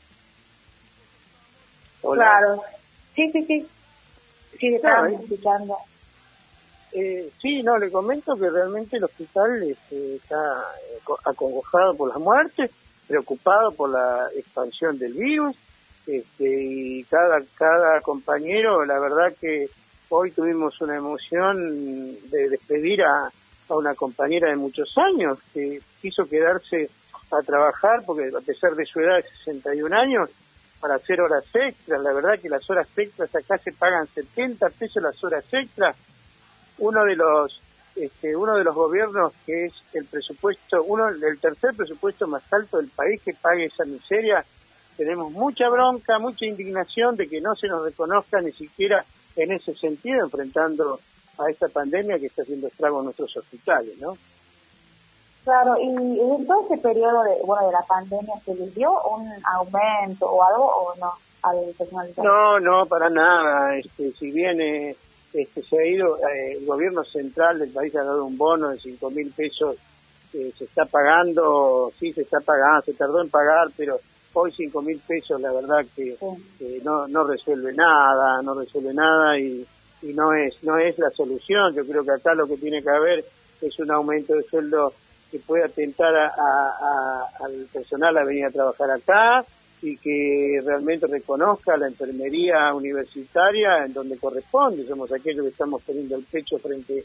Hola. Claro, sí, te estaban escuchando. Sí, no, le comento que realmente el hospital está acongojado por las muertes, preocupado por la expansión del virus, y cada compañero, la verdad que hoy tuvimos una emoción de despedir a una compañera de muchos años que quiso quedarse a trabajar porque a pesar de su edad de 61 años, para hacer horas extras. La verdad que las horas extras acá se pagan 70 pesos las horas extras. Uno de los gobiernos que es el tercer presupuesto más alto del país que pague esa miseria. Tenemos mucha bronca, mucha indignación de que no se nos reconozca ni siquiera en ese sentido, enfrentando a esta pandemia que está haciendo estragos en nuestros hospitales, ¿no? Claro, y en todo ese periodo de la pandemia, ¿se les dio un aumento o algo o no al personal? No, para nada. Si bien se ha ido, el gobierno central del país ha dado un bono de 5.000 pesos, se está pagando, sí se está pagando, se tardó en pagar, pero hoy 5.000 pesos la verdad que no resuelve nada y no es la solución. Yo creo que acá lo que tiene que haber es un aumento de sueldo que pueda atentar al personal a venir a trabajar acá y que realmente reconozca la enfermería universitaria en donde corresponde. Somos aquellos que estamos poniendo el pecho frente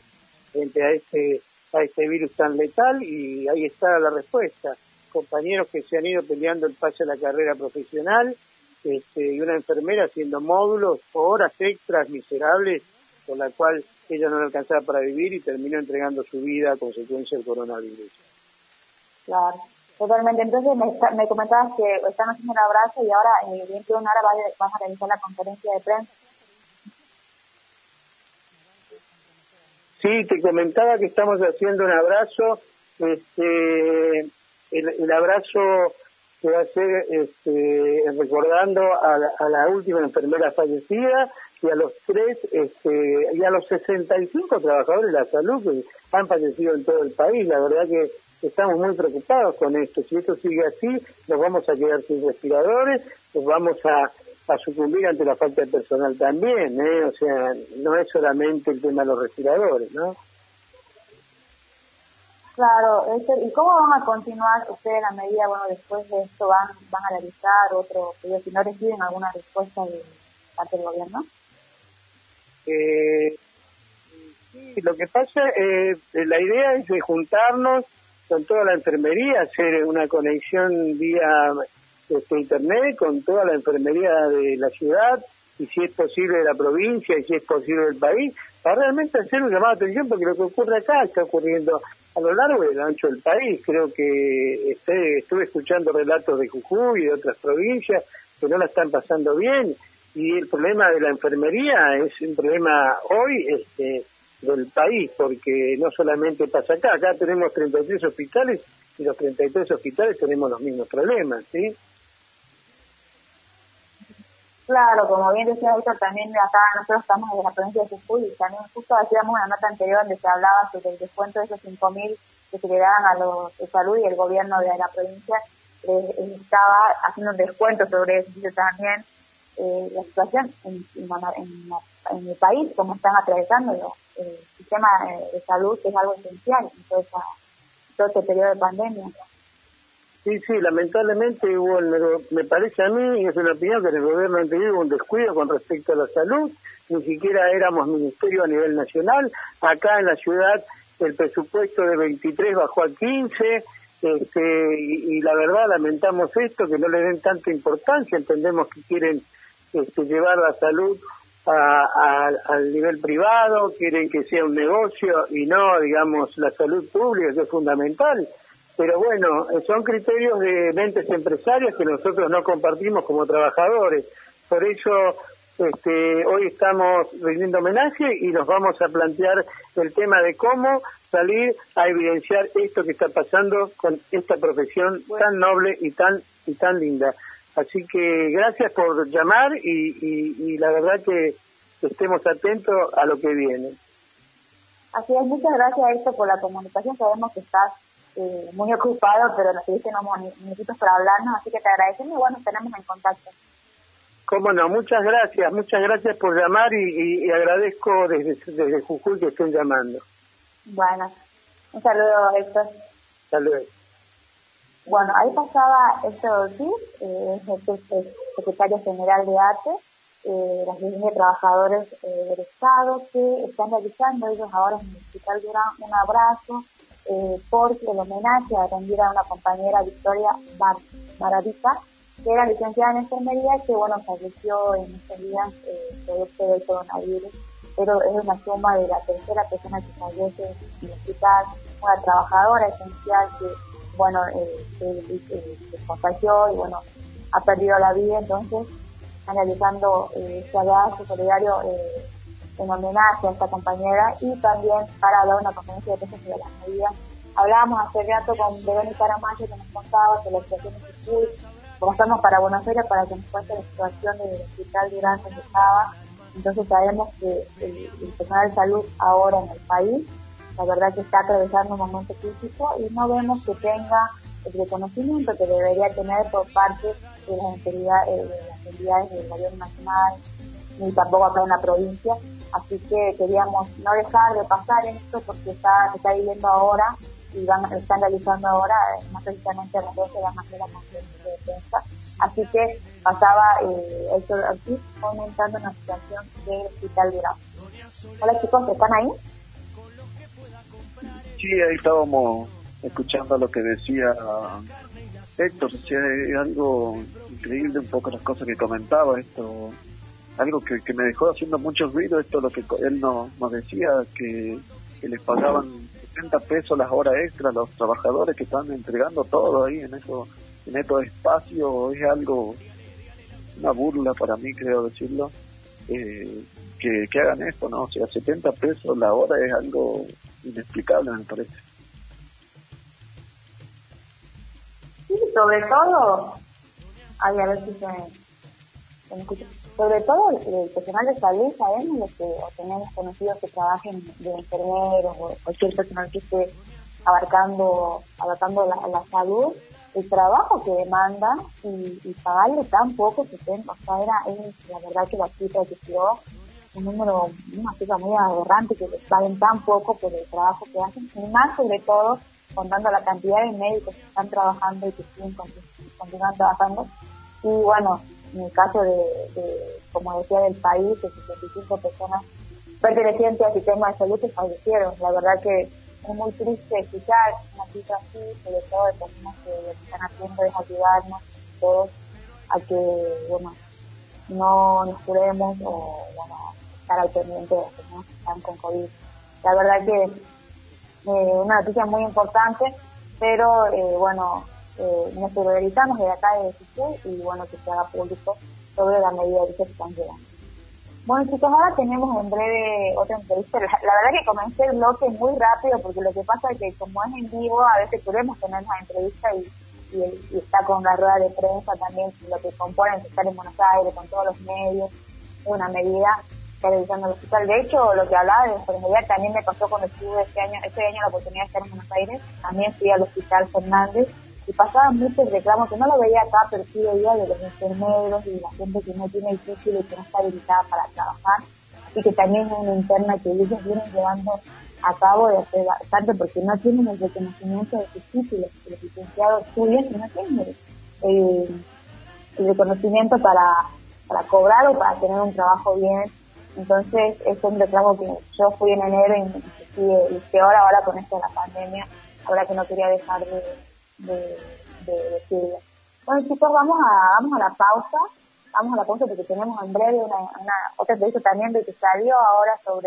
a este virus tan letal, y ahí está la respuesta. Compañeros que se han ido peleando el pase a la carrera profesional, y una enfermera haciendo módulos o horas extras miserables por la cual ella no le alcanzaba para vivir y terminó entregando su vida a consecuencia del coronavirus. Claro, totalmente. Entonces me comentabas que están haciendo un abrazo y ahora dentro de una hora vas a realizar la conferencia de prensa. Sí, te comentaba que estamos haciendo un abrazo, el abrazo que va a ser recordando a la última enfermera fallecida y a los 65 trabajadores de la salud que han fallecido en todo el país. La verdad que estamos muy preocupados con esto. Si esto sigue así, nos vamos a quedar sin respiradores, nos vamos a sucumbir ante la falta de personal también, o sea, no es solamente el tema de los respiradores, ¿no? Claro, ¿y cómo van a continuar ustedes la medida, bueno, después de esto van a realizar otro pedido, si no reciben alguna respuesta de parte del gobierno? Sí, lo que pasa, la idea es de juntarnos con toda la enfermería, hacer una conexión vía internet con toda la enfermería de la ciudad, y si es posible de la provincia, y si es posible del país, para realmente hacer un llamado de atención, porque lo que ocurre acá está ocurriendo a lo largo y ancho del país. Creo que estuve escuchando relatos de Jujuy y de otras provincias que no la están pasando bien, y el problema de la enfermería es un problema hoy del país, porque no solamente pasa acá tenemos 33 hospitales, y los 33 hospitales tenemos los mismos problemas, ¿sí? Claro, como bien decía Víctor, también acá nosotros estamos en la provincia de Jujuy, y también justo hacíamos una nota anterior donde se hablaba sobre el descuento de esos 5.000 que se le daban a los de salud, y el gobierno de la provincia estaba haciendo un descuento sobre eso. Entonces también la situación en el país, como están atravesando el sistema de salud, que es algo esencial en todo este periodo de pandemia. Sí, lamentablemente me parece a mí, y es una opinión, que en el gobierno anterior hubo un descuido con respecto a la salud, ni siquiera éramos ministerio a nivel nacional. Acá en la ciudad el presupuesto de 23 bajó a 15, y la verdad lamentamos esto, que no le den tanta importancia. Entendemos que quieren llevar la salud al nivel privado, quieren que sea un negocio y no, digamos, la salud pública, que es fundamental. Pero bueno, son criterios de mentes empresarias que nosotros no compartimos como trabajadores. Por eso hoy estamos rindiendo homenaje y nos vamos a plantear el tema de cómo salir a evidenciar esto que está pasando con esta profesión tan noble y tan linda. Así que gracias por llamar y la verdad que estemos atentos a lo que viene. Así es, muchas gracias, Héctor, por la comunicación. Sabemos que estás muy ocupado, pero nos diste unos minutitos para hablarnos, así que te agradecemos y bueno, tenemos en contacto. Cómo no, muchas gracias por llamar y agradezco desde Jujuy que estén llamando. Bueno, un saludo, Héctor. Saludos. Bueno, ahí pasaba Héctor Ortiz, el secretario general de ATE, la Asociación de Trabajadores del Estado, que están realizando ellos ahora en el Hospital Durán un abrazo por el homenaje a rendir a una compañera, Victoria Maravita, que era licenciada en enfermería, que bueno, falleció en estos días producto del coronavirus, pero es una suma de la tercera persona que fallece en el hospital, una trabajadora esencial que bueno, se contagió y bueno, ha perdido la vida. Entonces están realizando este abrazo solidario en homenaje a esta compañera, y también para dar una conferencia de prensa sobre las medidas. Hablábamos hace rato con Verónica Aramayo, que nos contaba que la situación es difícil, pasamos para Buenos Aires para que nos cuente la situación del hospital Durán donde estaba. Entonces sabemos que el personal de salud ahora en el país, la verdad que está atravesando un momento crítico y no vemos que tenga el reconocimiento que debería tener por parte de las entidades del gobierno nacional, ni tampoco acá en la provincia. Así que queríamos no dejar de pasar esto porque se está viviendo ahora y están realizando ahora, más precisamente a las 12 van a hacer la conferencia de prensa. Así que pasaba Héctor Ortiz comentando una situación del hospital Durán. Hola chicos, ¿están ahí? Sí, ahí estábamos escuchando lo que decía Héctor. Es algo increíble un poco las cosas que comentaba, esto, algo que me dejó haciendo mucho ruido, esto lo que él nos decía, que les pagaban 70 pesos las horas extra a los trabajadores que están entregando todo ahí en estos espacios. Es algo, una burla para mí, creo decirlo, que hagan esto, ¿no? O sea, 70 pesos la hora es algo inexplicable, me parece. Sí, sobre todo, a ver si se me escucha. Sobre todo el personal de salud, sabemos que o tenemos conocidos que trabajen de enfermeros o cualquier personal que esté abarcando la salud, el trabajo que demanda y pagarle tan poco que o sea, la verdad que la cifra que dio una cifra muy aberrante, que les paguen tan poco por el trabajo que hacen, y más sobre todo contando la cantidad de médicos que están trabajando y que siguen continúan trabajando. Y bueno, en el caso de como decía, del país, de 65 personas pertenecientes al sistema de salud que fallecieron. La verdad que es muy triste escuchar una cifra así, sobre todo de personas que lo que están haciendo es ayudarnos todos a que, bueno, no nos curemos o, bueno, estar al pendiente de las personas que están con COVID. La verdad que una noticia muy importante, pero bueno, nos solidarizamos desde acá de Jujuy y bueno, que se haga público sobre la medida que se están llevando. Bueno, chicos, ahora tenemos en breve otra entrevista. La verdad que comencé el bloque muy rápido porque lo que pasa es que como es en vivo, a veces queremos tener una entrevista y está con la rueda de prensa también, lo que compone estar en Buenos Aires con todos los medios, es una medida que realizando el hospital. De hecho, lo que hablaba de enfermedad también me pasó cuando estuve este año la oportunidad de estar en Buenos Aires. También fui al Hospital Fernández y pasaban muchos reclamos que no lo veía acá, pero sí veía de los enfermeros y la gente que no tiene el título y que no está habilitada para trabajar, y que también es una interna que ellos vienen llevando a cabo de hacer bastante porque no tienen el reconocimiento de sus títulos. Los licenciados estudian y no tienen el reconocimiento para cobrar o para tener un trabajo bien. Entonces es un reclamo que yo fui en enero y peor ahora con esto de la pandemia, ahora que no quería dejar de decirlo. Bueno, chicos, vamos a la pausa porque tenemos en breve una otra entrevista también de que salió ahora sobre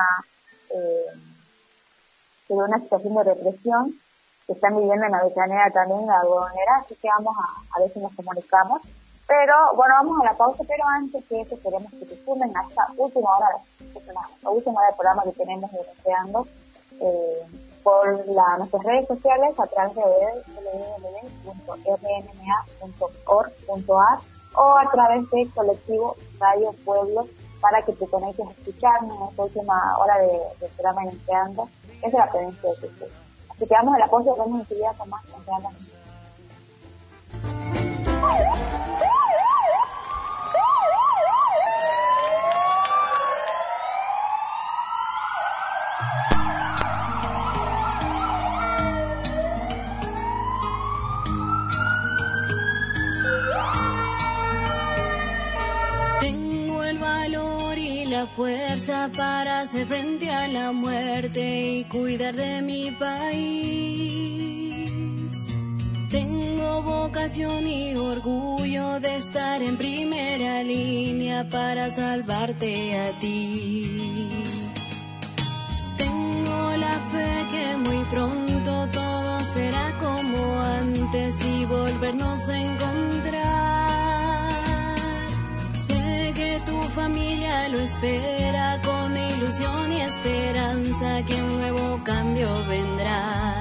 una situación de represión que están viviendo en Avellaneda también, en la algodonera, así que vamos a ver si nos comunicamos. Pero bueno, vamos a la pausa, pero antes que eso queremos que se sumen a esta última hora del programa que tenemos de Deseando, por nuestras redes sociales a través de www.rnma.org.ar o a través de Colectivo Radio Pueblo para que te conectes a escucharnos en esta última hora del programa Deseando. Esa es la presencia de Jesús. Así que vamos a la pausa y vamos enseguida con más Deseando. Fuerza para hacer frente a la muerte y cuidar de mi país. Tengo vocación y orgullo de estar en primera línea para salvarte a ti. Tengo la fe que muy pronto todo será como antes y volvernos a encontrar. Que tu familia lo espera con ilusión y esperanza que un nuevo cambio vendrá.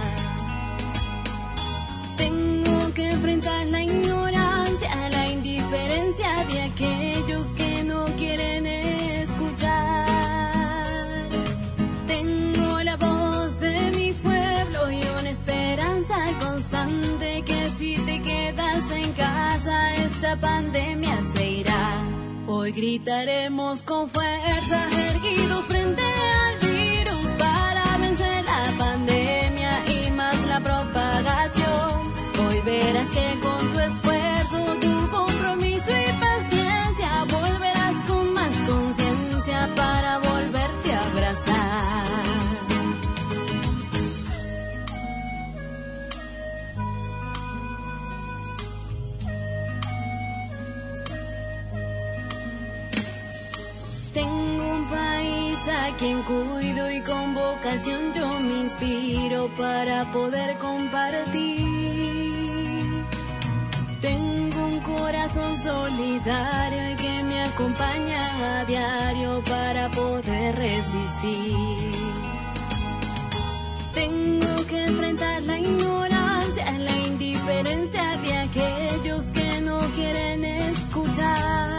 Tengo que enfrentar la ignorancia, la indiferencia de aquellos que no quieren escuchar. Tengo la voz de mi pueblo y una esperanza constante que si te quedas en casa esta pandemia se irá. Hoy gritaremos con fuerza, erguidos frente al virus para vencer la pandemia y más la propagación. Hoy verás que con tu esfuerzo, tu compromiso y paciencia volverás con más conciencia para volverte a abrazar. Tengo un país a quien cuido y con vocación yo me inspiro para poder compartir. Tengo un corazón corazón solidario y que me acompaña a diario para poder resistir. Tengo que enfrentar la ignorancia, la indiferencia de aquellos que no quieren escuchar.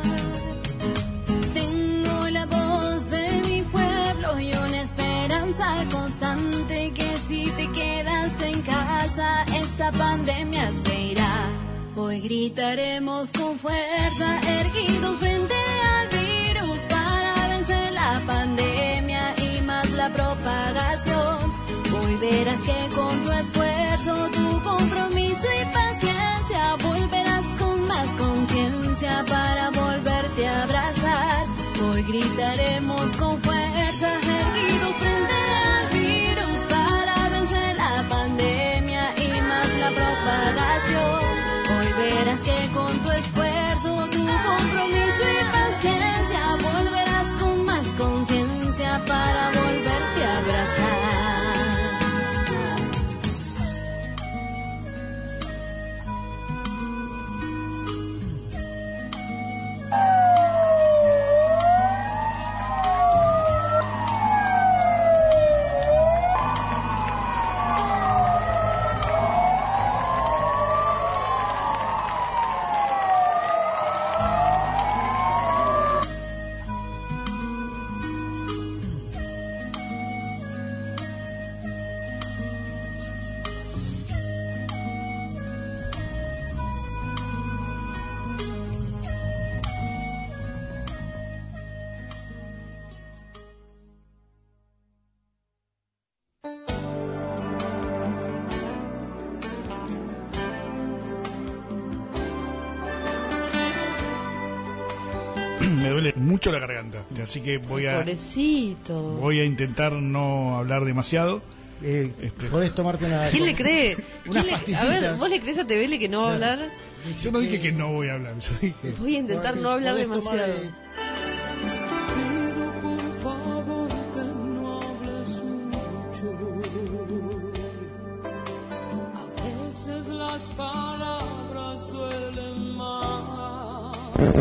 Tengo la voz de mi pueblo y una esperanza constante que si te quedas en casa, esta pandemia se irá. Hoy gritaremos con fuerza, erguidos frente al virus para vencer la pandemia y más la propagación. Hoy verás que con tu esfuerzo, tu compromiso y paciencia volverás con más conciencia para volverte a abrazar. Hoy gritaremos con fuerza, erguidos frente al virus para vencer la pandemia y más la propagación. Hoy verás que con tu esfuerzo, tu compromiso y paciencia volverás con más conciencia para volverte a abrazar. Me duele mucho la garganta, así que voy a intentar no hablar demasiado. Podés tomarte una... ¿Quién le cree? Unas A pastillitas. ver, ¿vos le crees a Tevele que no va a hablar? Yo no dije que no voy a hablar, yo dije... Voy a intentar no hablar demasiado. Pido por favor que no hables mucho. A veces las palabras duelen más.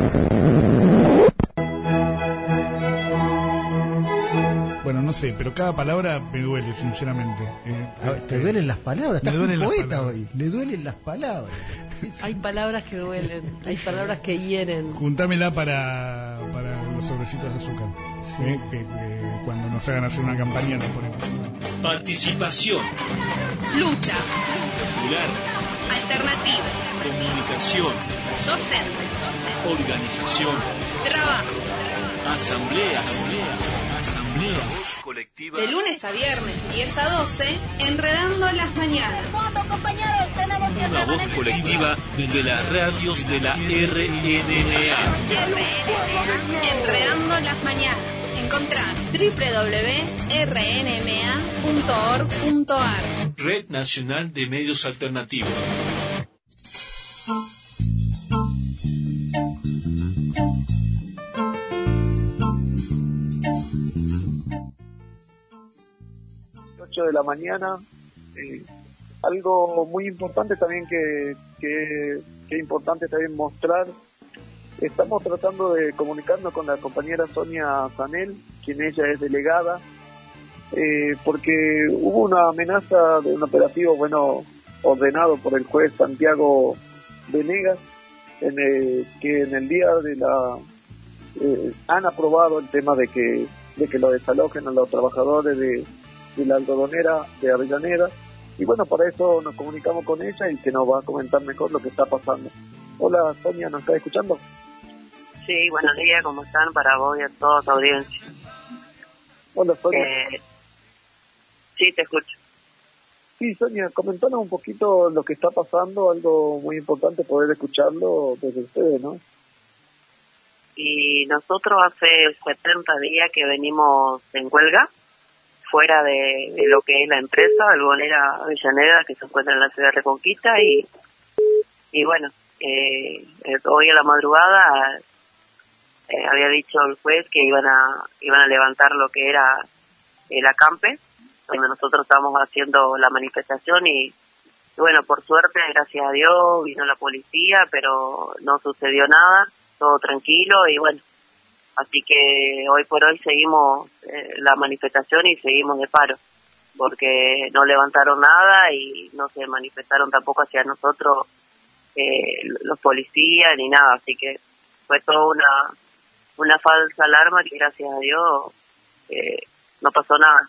Bueno, no sé, pero cada palabra me duele, sinceramente. ¿Te duelen las palabras? Me Estás duelen un las poeta palabras. hoy. Le duelen las palabras. Hay palabras que duelen, hay palabras que hieren. Juntámela para los sobrecitos de azúcar. Que cuando nos hagan hacer una campaña nos ponemos. Participación, Lucha. popular, Alternativas. comunicación, Docentes. organización, Trabajo. asamblea, voz colectiva. De lunes a viernes, 10 a 12, Enredando las Mañanas. Una voz colectiva de las radios de la RNMA. Enredando las Mañanas. Encontrá www.rnma.org.ar. Red Nacional de Medios Alternativos. De la mañana, algo muy importante también que es importante también mostrar. Estamos tratando de comunicarnos con la compañera Sonia Zanel, quien ella es delegada, porque hubo una amenaza de un operativo, ordenado por el juez Santiago Venegas, que en el día de la han aprobado el tema de que lo desalojen a los trabajadores de la algodonera de Avellaneda, y para eso nos comunicamos con ella y que nos va a comentar mejor lo que está pasando. Hola Sonia, ¿nos está escuchando? Sí, buenos días, ¿cómo están? Para vos y a toda tu audiencia. Hola Sonia. Sí, te escucho. Sí, Sonia, comentanos un poquito lo que está pasando, algo muy importante poder escucharlo desde ustedes, ¿no? Y nosotros hace 70 días que venimos en huelga, fuera de lo que es la empresa Algodonera Avellaneda, que se encuentra en la ciudad de Reconquista, y hoy a la madrugada había dicho el juez que iban a levantar lo que era el acampe, donde nosotros estábamos haciendo la manifestación, y bueno, por suerte, gracias a Dios, vino la policía, pero no sucedió nada, todo tranquilo y bueno, así que hoy por hoy seguimos la manifestación y seguimos de paro, porque no levantaron nada y no se manifestaron tampoco hacia nosotros los policías ni nada, así que fue toda una falsa alarma que gracias a Dios no pasó nada.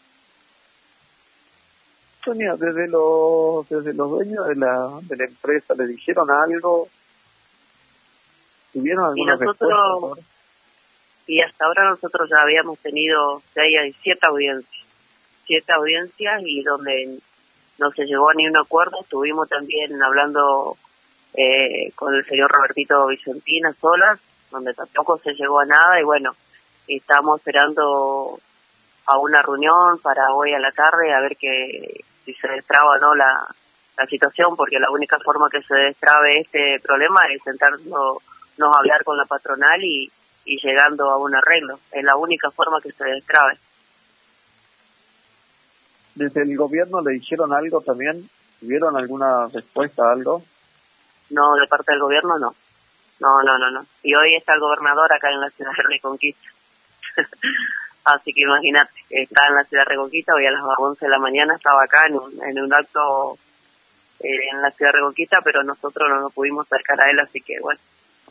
Sonia, desde los dueños de la empresa, ¿le dijeron algo? ¿Tuvieron alguna respuesta? Y hasta ahora nosotros ya habíamos tenido 7 audiencias y donde no se llegó a ni un acuerdo. Estuvimos también hablando con el señor Robertito Vicentina solas, donde tampoco se llegó a nada y bueno, estamos esperando a una reunión para hoy a la tarde a ver si se destraba o no la situación, porque la única forma que se destrabe este problema es sentarnos a hablar con la patronal y llegando a un arreglo. Es la única forma que se destrabe. ¿Desde el gobierno le dijeron algo también? ¿Tuvieron alguna respuesta a algo? No, de parte del gobierno no. No. Y hoy está el gobernador acá en la ciudad de Reconquista. Así que imagínate, está en la ciudad de Reconquista, hoy a las 11 de la mañana estaba acá en un acto en la ciudad de Reconquista, pero nosotros no nos pudimos acercar a él, así que bueno.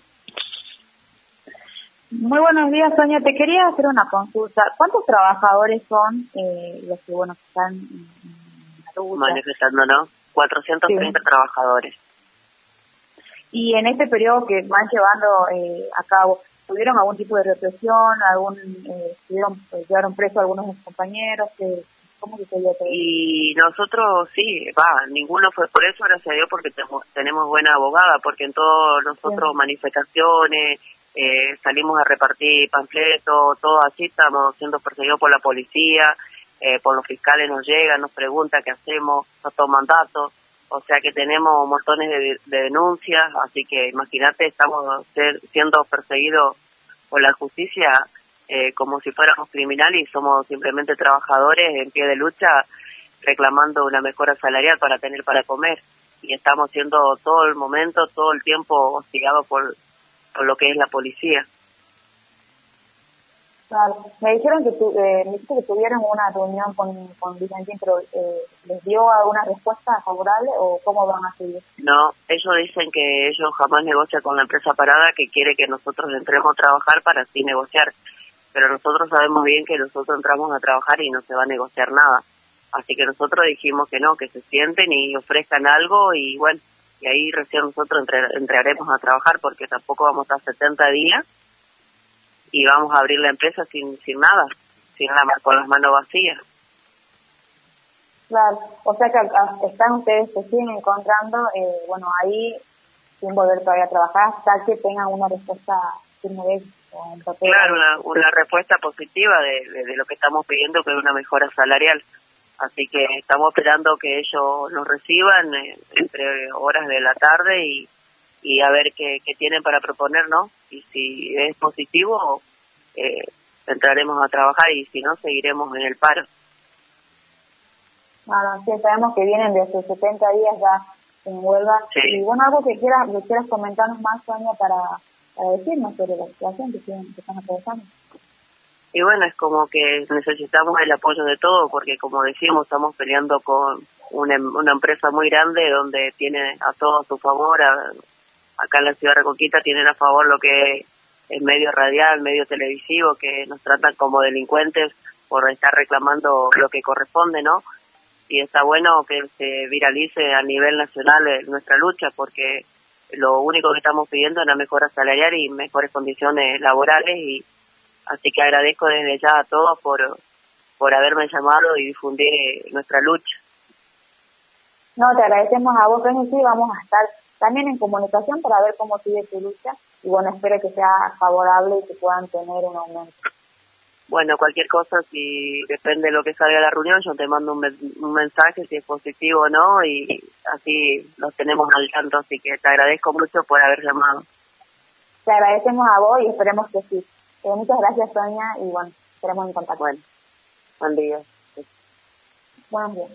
Muy buenos días, Sonia. Te quería hacer una consulta. ¿Cuántos trabajadores son los que están en la lucha? Manifestando, ¿no? 430 trabajadores. Y en este periodo que van llevando a cabo, ¿tuvieron algún tipo de represión? ¿Llevaron preso a algunos compañeros? ¿Cómo que se dio todo? Y nosotros sí, ninguno fue por eso, gracias a Dios, porque tenemos buena abogada, porque en todos nosotros manifestaciones, salimos a repartir panfletos, todo así, estamos siendo perseguidos por la policía, por los fiscales nos llegan, nos preguntan qué hacemos, nos toman datos, o sea que tenemos montones de denuncias, así que imagínate, estamos siendo perseguidos por la justicia como si fuéramos criminales y somos simplemente trabajadores en pie de lucha reclamando una mejora salarial para tener para comer, y estamos siendo todo el momento, todo el tiempo hostigados por lo que es la policía. Claro. Me dijeron que tuvieron una reunión con Vicentín, pero ¿les dio alguna respuesta favorable o cómo van a seguir? No, ellos dicen que ellos jamás negocian con la empresa parada, que quiere que nosotros entremos a trabajar para así negociar, pero nosotros sabemos bien que nosotros entramos a trabajar y no se va a negociar nada, así que nosotros dijimos que no, que se sienten y ofrezcan algo y bueno, y ahí recién nosotros entraremos a trabajar, porque tampoco vamos a estar 70 días y vamos a abrir la empresa sin nada, con las manos vacías. Claro, o sea que están ustedes, se siguen encontrando, ahí sin volver todavía a trabajar hasta que tengan una respuesta firme de ellos. Claro, una respuesta positiva de lo que estamos pidiendo, que es una mejora salarial. Así que estamos esperando que ellos nos reciban entre horas de la tarde y a ver qué tienen para proponer, ¿no? Y si es positivo, entraremos a trabajar y si no, seguiremos en el paro. Bueno, sí, sabemos que vienen de hace 70 días ya en huelga. Sí. Y bueno, algo que quieras comentarnos más, Sonia, para decirnos sobre la situación que están atravesando. Y bueno, es como que necesitamos el apoyo de todos, porque como decimos, estamos peleando con una empresa muy grande donde tiene a todo a su favor. Acá en la ciudad de Reconquista tienen a favor lo que es medio radial, medio televisivo, que nos tratan como delincuentes por estar reclamando lo que corresponde, ¿no? Y está bueno que se viralice a nivel nacional nuestra lucha, porque lo único que estamos pidiendo es una mejora salarial y mejores condiciones laborales, y así que agradezco desde ya a todos por haberme llamado y difundir nuestra lucha. No, te agradecemos a vos, Sonia, sí, vamos a estar también en comunicación para ver cómo sigue tu lucha, y bueno, espero que sea favorable y que puedan tener un aumento. Bueno, cualquier cosa, si depende de lo que salga de la reunión, yo te mando un mensaje si es positivo o no, y así los tenemos al tanto, así que te agradezco mucho por haber llamado. Te agradecemos a vos y esperemos que sí. Muchas gracias, Sonia, y bueno, estaremos en contacto. Bueno, buen día. Buenos días.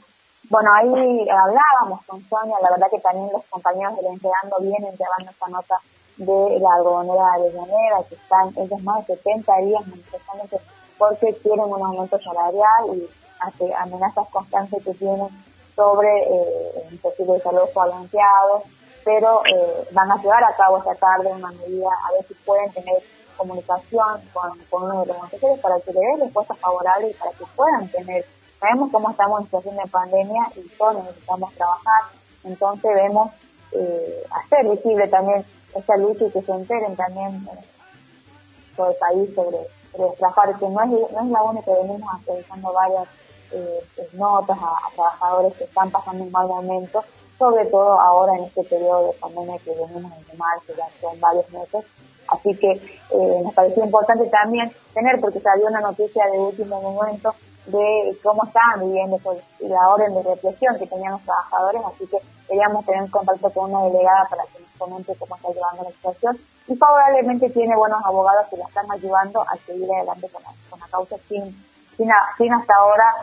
Bueno, ahí hablábamos con Sonia, la verdad que también los compañeros del Enredando vienen llevando esta nota de la algodonera Avellaneda, que están ellos más de 70 días manifestándose porque quieren un aumento salarial y amenazas constantes que tienen sobre un posible desalojo balanceado, pero van a llevar a cabo esta tarde una medida a ver si pueden tener comunicación con uno de los monteseros para que le den respuestas favorables y para que puedan tener. Sabemos cómo estamos en situación de pandemia y todos necesitamos trabajar, entonces vemos hacer visible también esta lucha y que se enteren también todo el país sobre los trabajadores, que no es la única, que venimos actualizando varias notas a trabajadores que están pasando un mal momento, sobre todo ahora en este periodo de pandemia que venimos desde marzo, ya son varios meses. Así que nos pareció importante también tener, porque salió una noticia de último momento de cómo estaban viviendo la orden de represión que tenían los trabajadores, así que queríamos tener contacto con una delegada para que nos comente cómo está llevando la situación, y favorablemente tiene buenos abogados que la están ayudando a seguir adelante con la causa sin hasta ahora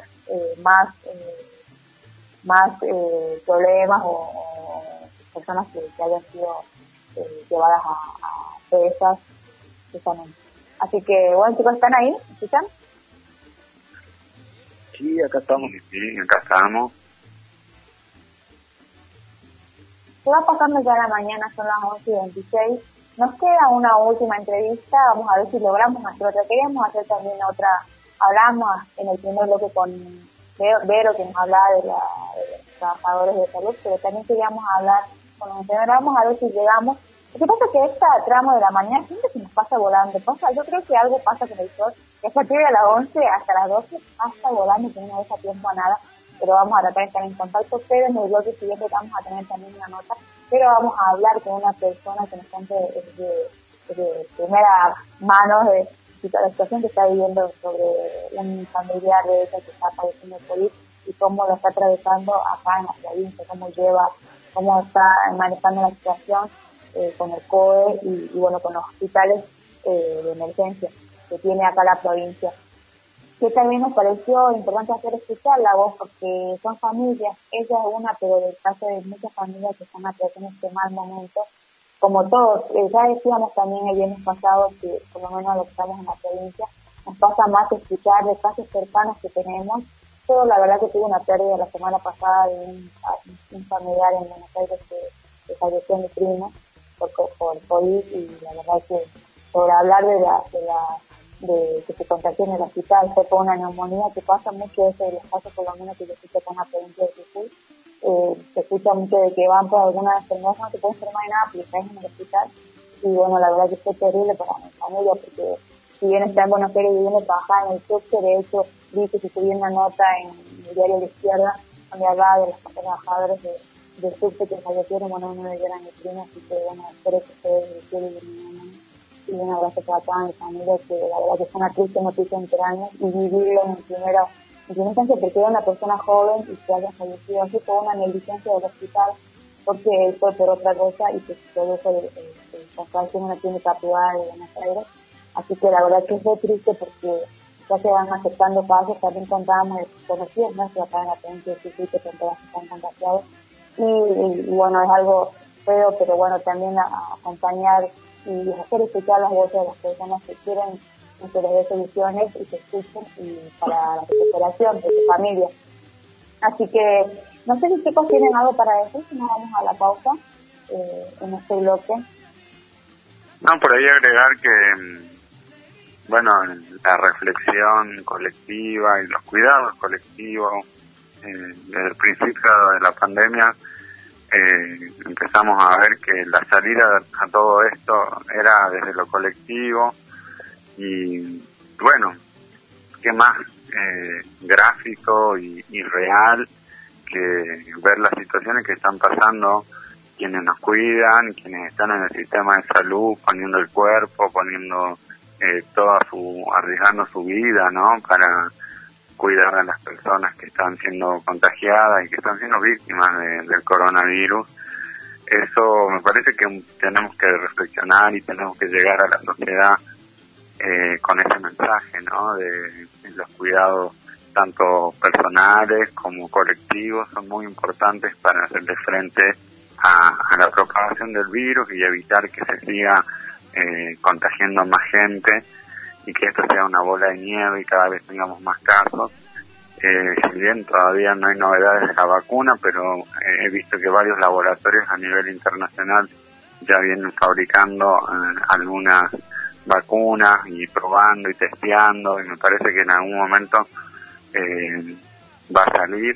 más problemas o personas que hayan sido llevadas a presas justamente. Así que bueno, chicos, ¿están ahí? ¿Escuchan? Sí, acá estamos. Sí, acá estamos. Se va pasando ya la mañana, son las 11:26. Nos queda una última entrevista, vamos a ver si logramos hacer otra. Queríamos hacer también otra, hablamos en el primer bloque con Vero, que nos hablaba de los trabajadores de salud, pero también queríamos hablar con los enfermeros. Vamos a ver si llegamos. Lo que pasa es que esta tramo de la mañana siempre se nos pasa volando. Yo creo que algo pasa con el sol, que a partir de las 11 hasta las 12 pasa volando y que no deja tiempo a nada, pero vamos a tratar de estar en contacto. Pero en el bloque siguiente vamos a tener también una nota, pero vamos a hablar con una persona que nos cuente de primera mano de la situación que está viviendo sobre un familiar de ella que está padeciendo COVID y cómo lo está atravesando acá en la provincia, cómo está manejando la situación con el COE y bueno, con los hospitales de emergencia que tiene acá la provincia. Que también nos pareció importante hacer escuchar la voz, porque son familias, ella es una, pero del caso de muchas familias que están atravesando este mal momento, como todos. Ya decíamos también el viernes pasado que por lo menos los que estamos en la provincia nos pasa más escuchar de casos cercanos que tenemos. Pero la verdad que tuve una pérdida la semana pasada de un familiar en Buenos Aires que falleció mi primo por COVID, y la verdad es que sobre hablar de que se contagió en el hospital fue por una neumonía, que pasa mucho eso de los casos, por lo menos que yo escucho con la provincia de Jujuy. Se escucha mucho de que van por alguna enfermedad, no te pueden enfermar de nada, pero estás en el hospital. Y bueno, la verdad que fue terrible para mi familia, porque si bien está en Buenos Aires viviendo, trabajaba en el subte. De hecho, vi que se subió una nota en el diario de la Izquierda donde hablaba de los trabajadores del subte que fallecieron. Bueno, uno de ellos era mi primo, así que bueno, espero que ustedes les quede y un abrazo para toda mi familia, que la verdad que fue una triste noticia enterarme y vivirlo en primera instancia, porque era una persona joven y que haya fallecido así por una negligencia del hospital, porque él fue por otra cosa y que se produjo el contagio en una clínica privada de Buenos Aires. Así que la verdad que es muy triste, porque ya se van aceptando casos. También contábamos de conocidos, ¿no?, que acá en la provincia de Jujuy que todas están contagiados, y bueno, es algo feo, pero bueno, también acompañar y hacer escuchar las voces de las personas que quieren que les dé soluciones y que escuchen y para la recuperación de su familia. Así que no sé si chicos tienen algo para decir, si no vamos a la pausa en este bloque. No, por ahí agregar que bueno, la reflexión colectiva y los cuidados colectivos desde el principio de la pandemia empezamos a ver que la salida a todo esto era desde lo colectivo. Y bueno, qué más gráfico y real que ver las situaciones que están pasando quienes nos cuidan, quienes están en el sistema de salud, poniendo el cuerpo, poniendo arriesgando su vida, ¿no?, para cuidar a las personas que están siendo contagiadas y que están siendo víctimas del coronavirus. Eso me parece que tenemos que reflexionar y tenemos que llegar a la sociedad con ese mensaje, ¿no?, de los cuidados tanto personales como colectivos, son muy importantes para hacerle frente a la propagación del virus y evitar que se siga contagiando más gente y que esto sea una bola de nieve y cada vez tengamos más casos. Si bien todavía no hay novedades de la vacuna, pero he visto que varios laboratorios a nivel internacional ya vienen fabricando algunas vacunas y probando y testeando, y me parece que en algún momento va a salir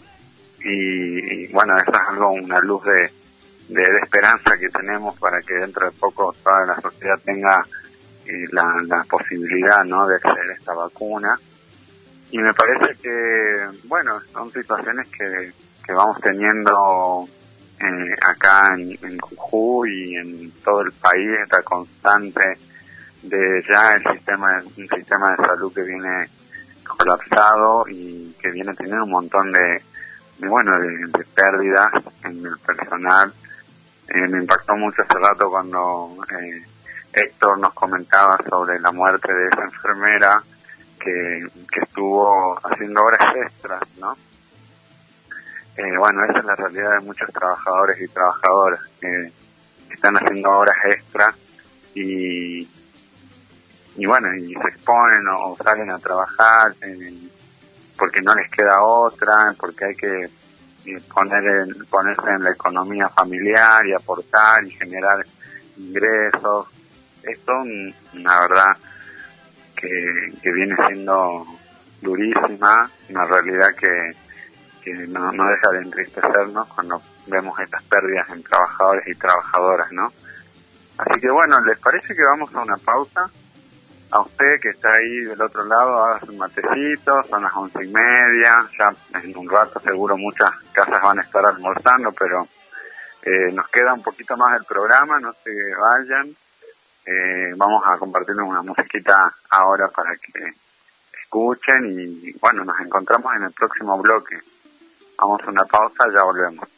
y bueno, eso es algo, una luz de esperanza que tenemos para que dentro de poco toda la sociedad tenga la posibilidad, ¿no?, de acceder a esta vacuna. Y me parece que, bueno, son situaciones que vamos teniendo acá en Jujuy y en todo el país, esta constante de ya un sistema de salud que viene colapsado y que viene teniendo un montón de pérdidas en el personal. Me impactó mucho hace rato cuando Héctor nos comentaba sobre la muerte de esa enfermera que estuvo haciendo horas extras, ¿no? Bueno, esa es la realidad de muchos trabajadores y trabajadoras que están haciendo horas extras y bueno, y se exponen o salen a trabajar porque no les queda otra, porque hay que ponerse en la economía familiar y aportar y generar ingresos. Esto, la verdad, que viene siendo durísima, una realidad que no deja de entristecernos cuando vemos estas pérdidas en trabajadores y trabajadoras, ¿no? Así que bueno, ¿les parece que vamos a una pausa? A usted que está ahí del otro lado, haga su matecito, son las 11:30, ya en un rato seguro muchas casas van a estar almorzando, pero nos queda un poquito más del programa, no se vayan. Vamos a compartirnos una musiquita ahora para que escuchen y bueno, nos encontramos en el próximo bloque. Vamos a una pausa, ya volvemos.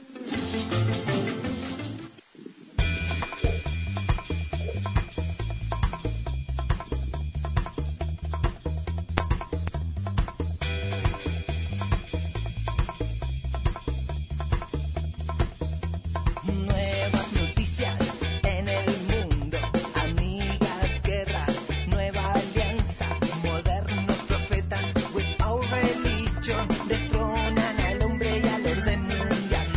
Destronan al hombre y al orden mundial.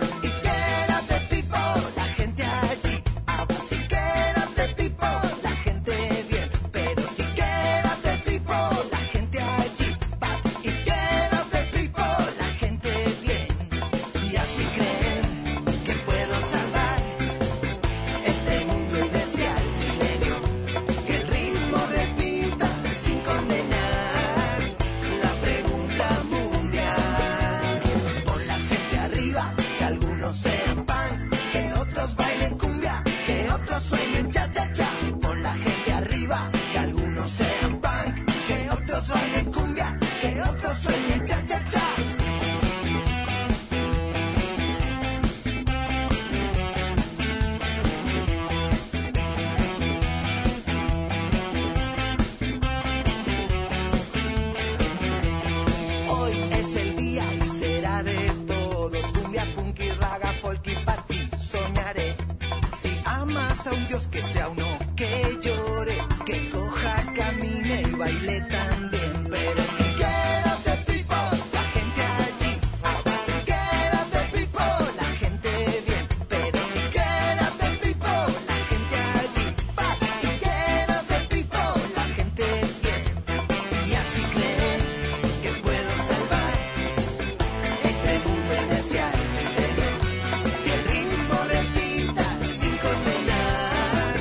a un Dios que sea uno que llore, que coja, camine y baile también. Pero si quédate, people, la gente allí. Si quédate, people, la gente bien. Pero si quédate, people, la gente allí. Y quédate, people, la gente bien. Y así creen que puedo salvar este mundo inercial. Que el ritmo repita sin condenar.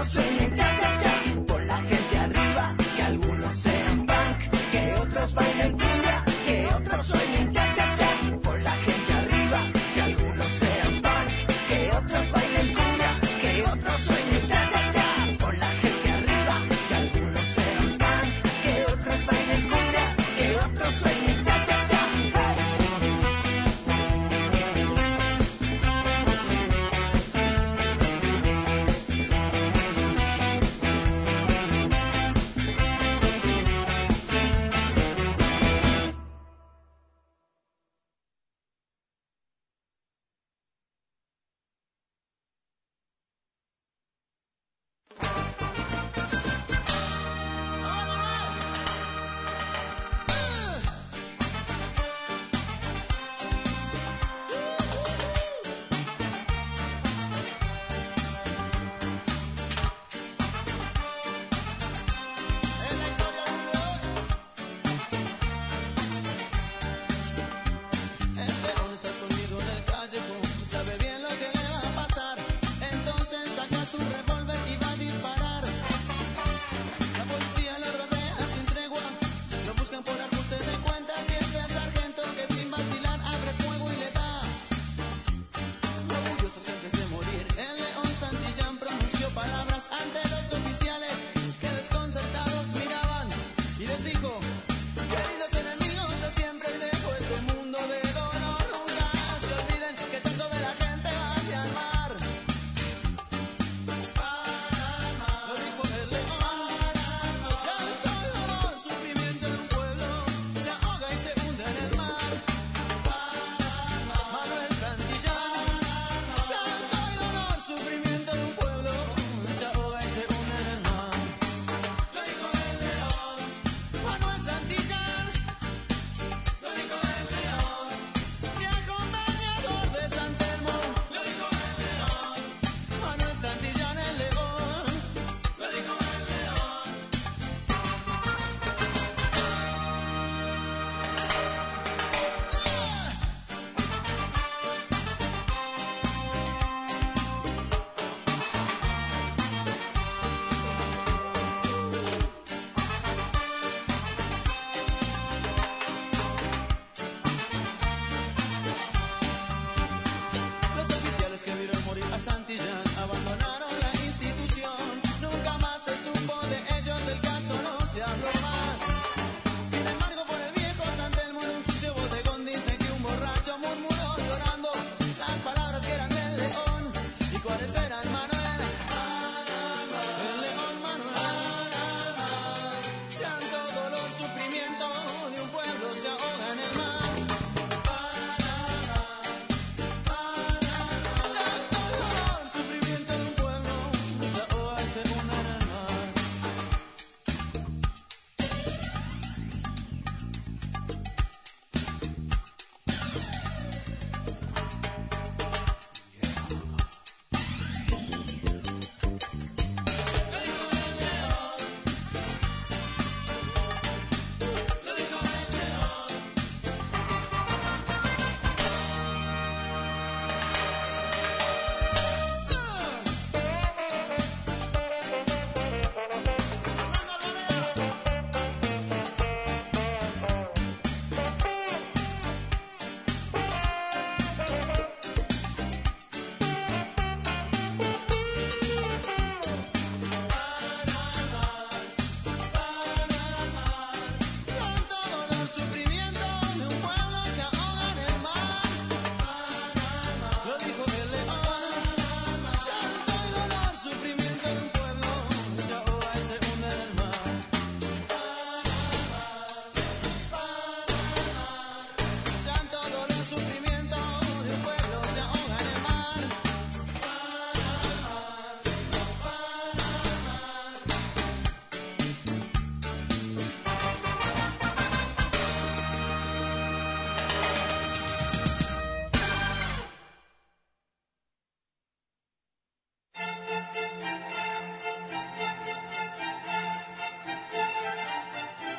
otros sueñen cha-cha-cha. Por la gente arriba, que algunos sean punk, que otros bailen cumbia, que otros sueñen cha-cha-cha. Por la gente arriba, que algunos sean punk, que otros bailen cumbia, que otros sueñen cha-cha-cha. Por la gente arriba, que algunos sean punk, que otros bailen cumbia, que otros sueñen cha-cha-cha.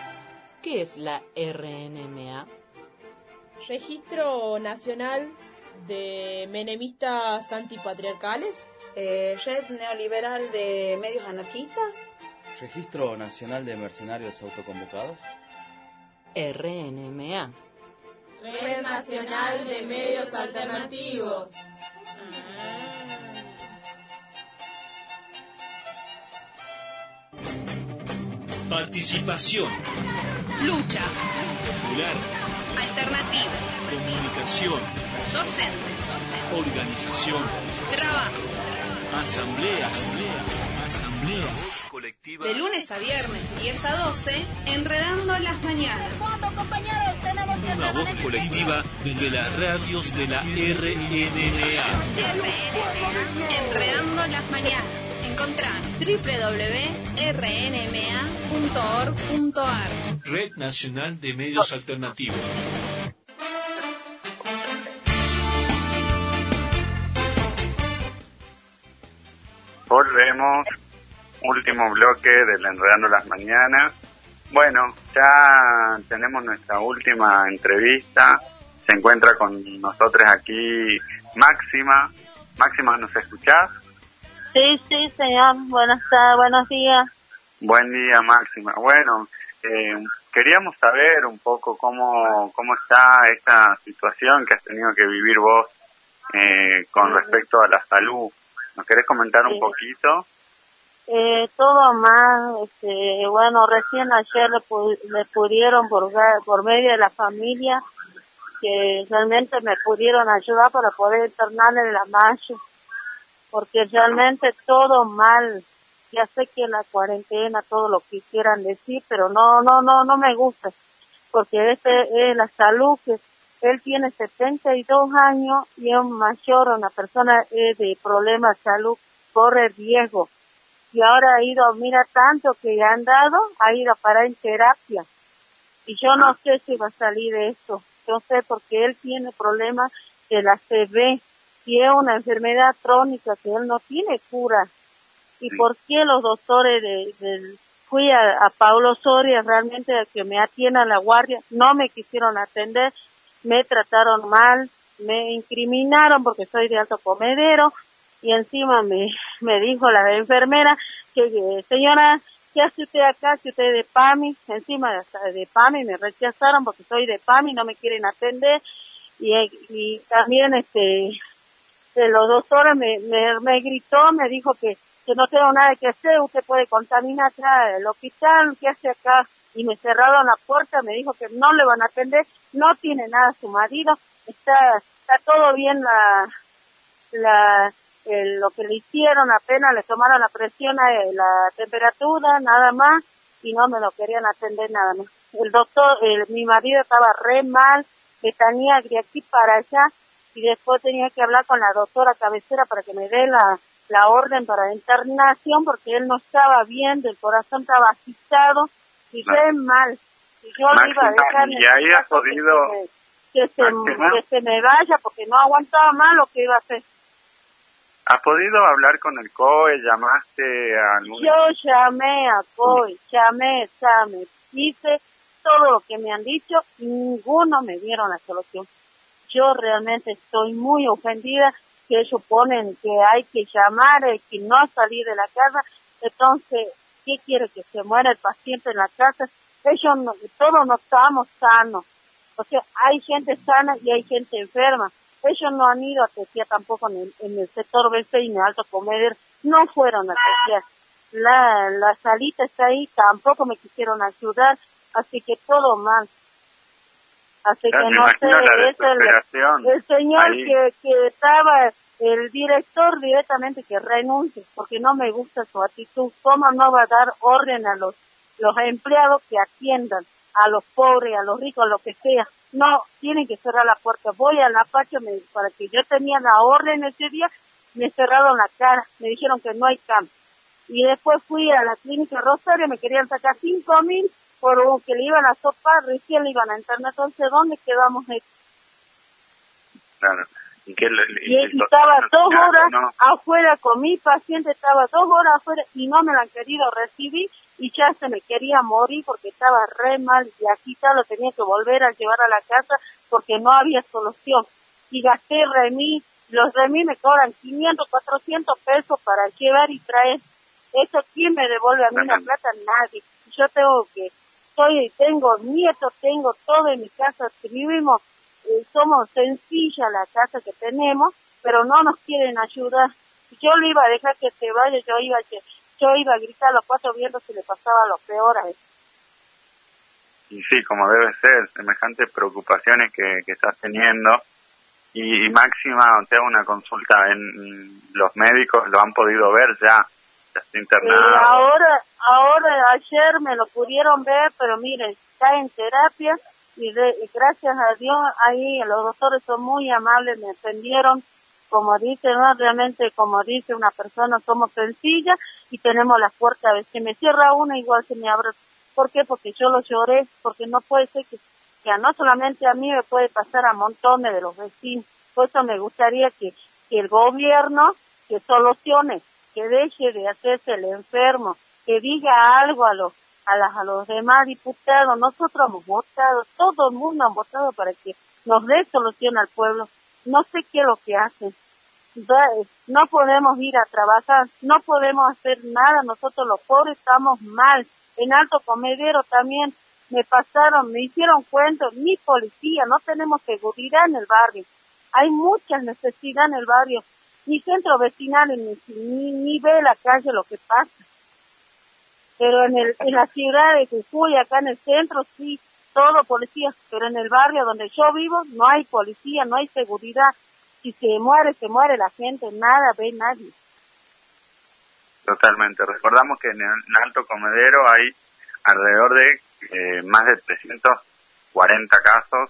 ¿Qué es la RNMA? Registro Nacional de menemistas antipatriarcales. Red neoliberal de medios anarquistas. Registro Nacional de Mercenarios Autoconvocados. RNMA. Red Nacional de Medios Alternativos. Participación. Lucha. Popular. Alternativa. Comunicación. Docentes. Organización. Trabajo. Asamblea. Voz colectiva. De lunes a viernes, 10 a 12, Enredando las Mañanas. Una voz colectiva de las radios de la RNMA. Enredando las Mañanas. Encontrá www.rnma.org.ar. Red Nacional de Medios Alternativos. Volvemos, último bloque del Enredando las Mañanas. Bueno, ya tenemos nuestra última entrevista. Se encuentra con nosotros aquí Máxima. Máxima, ¿nos escuchás? Sí, señor. Buenos días. Buen día, Máxima. Bueno, queríamos saber un poco cómo está esta situación que has tenido que vivir vos con respecto a la salud. ¿Nos querés comentar un poquito? Todo mal. Bueno, recién ayer le pudieron por medio de la familia que realmente me pudieron ayudar para poder internar en la mayo, porque realmente todo mal. Ya sé que la cuarentena, todo lo que quieran decir, pero no me gusta, porque es la salud que él tiene 72 años y es un mayor, una persona de problemas de salud, corre riesgo. Y ahora ha ido, mira tanto que ha ido a parar en terapia. Y yo no sé si va a salir de esto. Yo sé porque él tiene problemas de la CB y es una enfermedad crónica que él no tiene cura. ¿Y por qué los doctores fui a Paulo Soria realmente que me atiendan a la guardia? No me quisieron atender, me trataron mal, me incriminaron porque soy de alto comedero y encima me dijo la enfermera que señora, ¿qué hace usted acá? Si usted es de PAMI, encima de PAMI me rechazaron porque soy de PAMI, no me quieren atender y también los doctores me gritó, me dijo que no tengo nada que hacer, usted puede contaminar acá el hospital, ¿qué hace acá? Y me cerraron la puerta, me dijo que no le van a atender, no tiene nada su marido, está todo bien lo que le hicieron, apenas le tomaron la presión, la temperatura, nada más, y no me lo querían atender nada más. El doctor, mi marido estaba re mal, me tenía de aquí para allá, y después tenía que hablar con la doctora cabecera para que me dé la orden para internación, porque él no estaba bien, del corazón estaba agitado, y re mal. Y yo le iba a dejar y ahí has podido que se me vaya, porque no aguantaba más lo que iba a hacer. ¿Has podido hablar con el COE? ¿Llamaste a algún...? Yo llamé a COE, llamé, hice todo lo que me han dicho y ninguno me dieron la solución. Yo realmente estoy muy ofendida que ellos ponen que hay que llamar, que no salir de la casa. Entonces, ¿qué quiere? ¿Que se muera el paciente en la casa? Todos no estamos sanos. O sea, hay gente sana y hay gente enferma. Ellos no han ido a testear tampoco en el sector BC y en el Alto Comedero, no fueron a testear. La salita está ahí, tampoco me quisieron ayudar, así que todo mal. Así que no sé, es el señor que estaba, el director directamente que renuncie, porque no me gusta su actitud. ¿Cómo no va a dar orden a los empleados que atiendan a los pobres, a los ricos, a lo que sea? No, tienen que cerrar la puerta. Voy a la Pacha, para que yo tenía la orden ese día, me cerraron la cara, me dijeron que no hay cambio. Y después fui a la clínica Rosario, me querían sacar 5.000 por que le iban a sopar, recién le iban a internar. Entonces, ¿dónde quedamos? Claro. Y estaba 2 horas afuera con mi paciente, estaba 2 horas afuera y no me la han querido recibir. Y ya se me quería morir porque estaba re mal y aquí lo tenía que volver a llevar a la casa porque no había solución. y gasté remis. Los remis me cobran 500, 400 pesos para llevar y traer. ¿Eso quién me devuelve a mí la plata? Nadie. Yo tengo nietos, tengo todo en mi casa que vivimos, somos sencillas la casa que tenemos, pero no nos quieren ayudar. Yo le iba a dejar que se vaya, yo iba a gritar a los cuatro vientos si le pasaba lo peor a él. Y sí, como debe ser, semejantes preocupaciones que estás teniendo. Y Máxima, te hago una consulta, los médicos lo han podido ver ya está internado. Ahora ayer me lo pudieron ver, pero miren, está en terapia y gracias a Dios ahí los doctores son muy amables, me atendieron, como dice, ¿no? Realmente como dice una persona, somos sencillas y tenemos la puerta, si me cierra una igual se me abre. ¿Por qué? Porque yo lo lloré, porque no puede ser que no solamente a mí, me puede pasar a montones de los vecinos. Por eso me gustaría que el gobierno que solucione, que deje de hacerse el enfermo, que diga algo a los demás diputados. Nosotros hemos votado, todo el mundo ha votado para que nos dé solución al pueblo. No sé qué es lo que hacen. No podemos ir a trabajar, no podemos hacer nada, nosotros los pobres estamos mal. En Alto Comedero también me hicieron cuentos, ni policía, no tenemos seguridad en el barrio. Hay mucha necesidad en el barrio, ni centro vecinal, ni ve la calle lo que pasa. Pero en la ciudad de Jujuy, acá en el centro, sí, todo policía, pero en el barrio donde yo vivo no hay policía, no hay seguridad. Si se muere la gente, nada ve nadie. Totalmente. Recordamos que en Alto Comedero hay alrededor de más de 340 casos,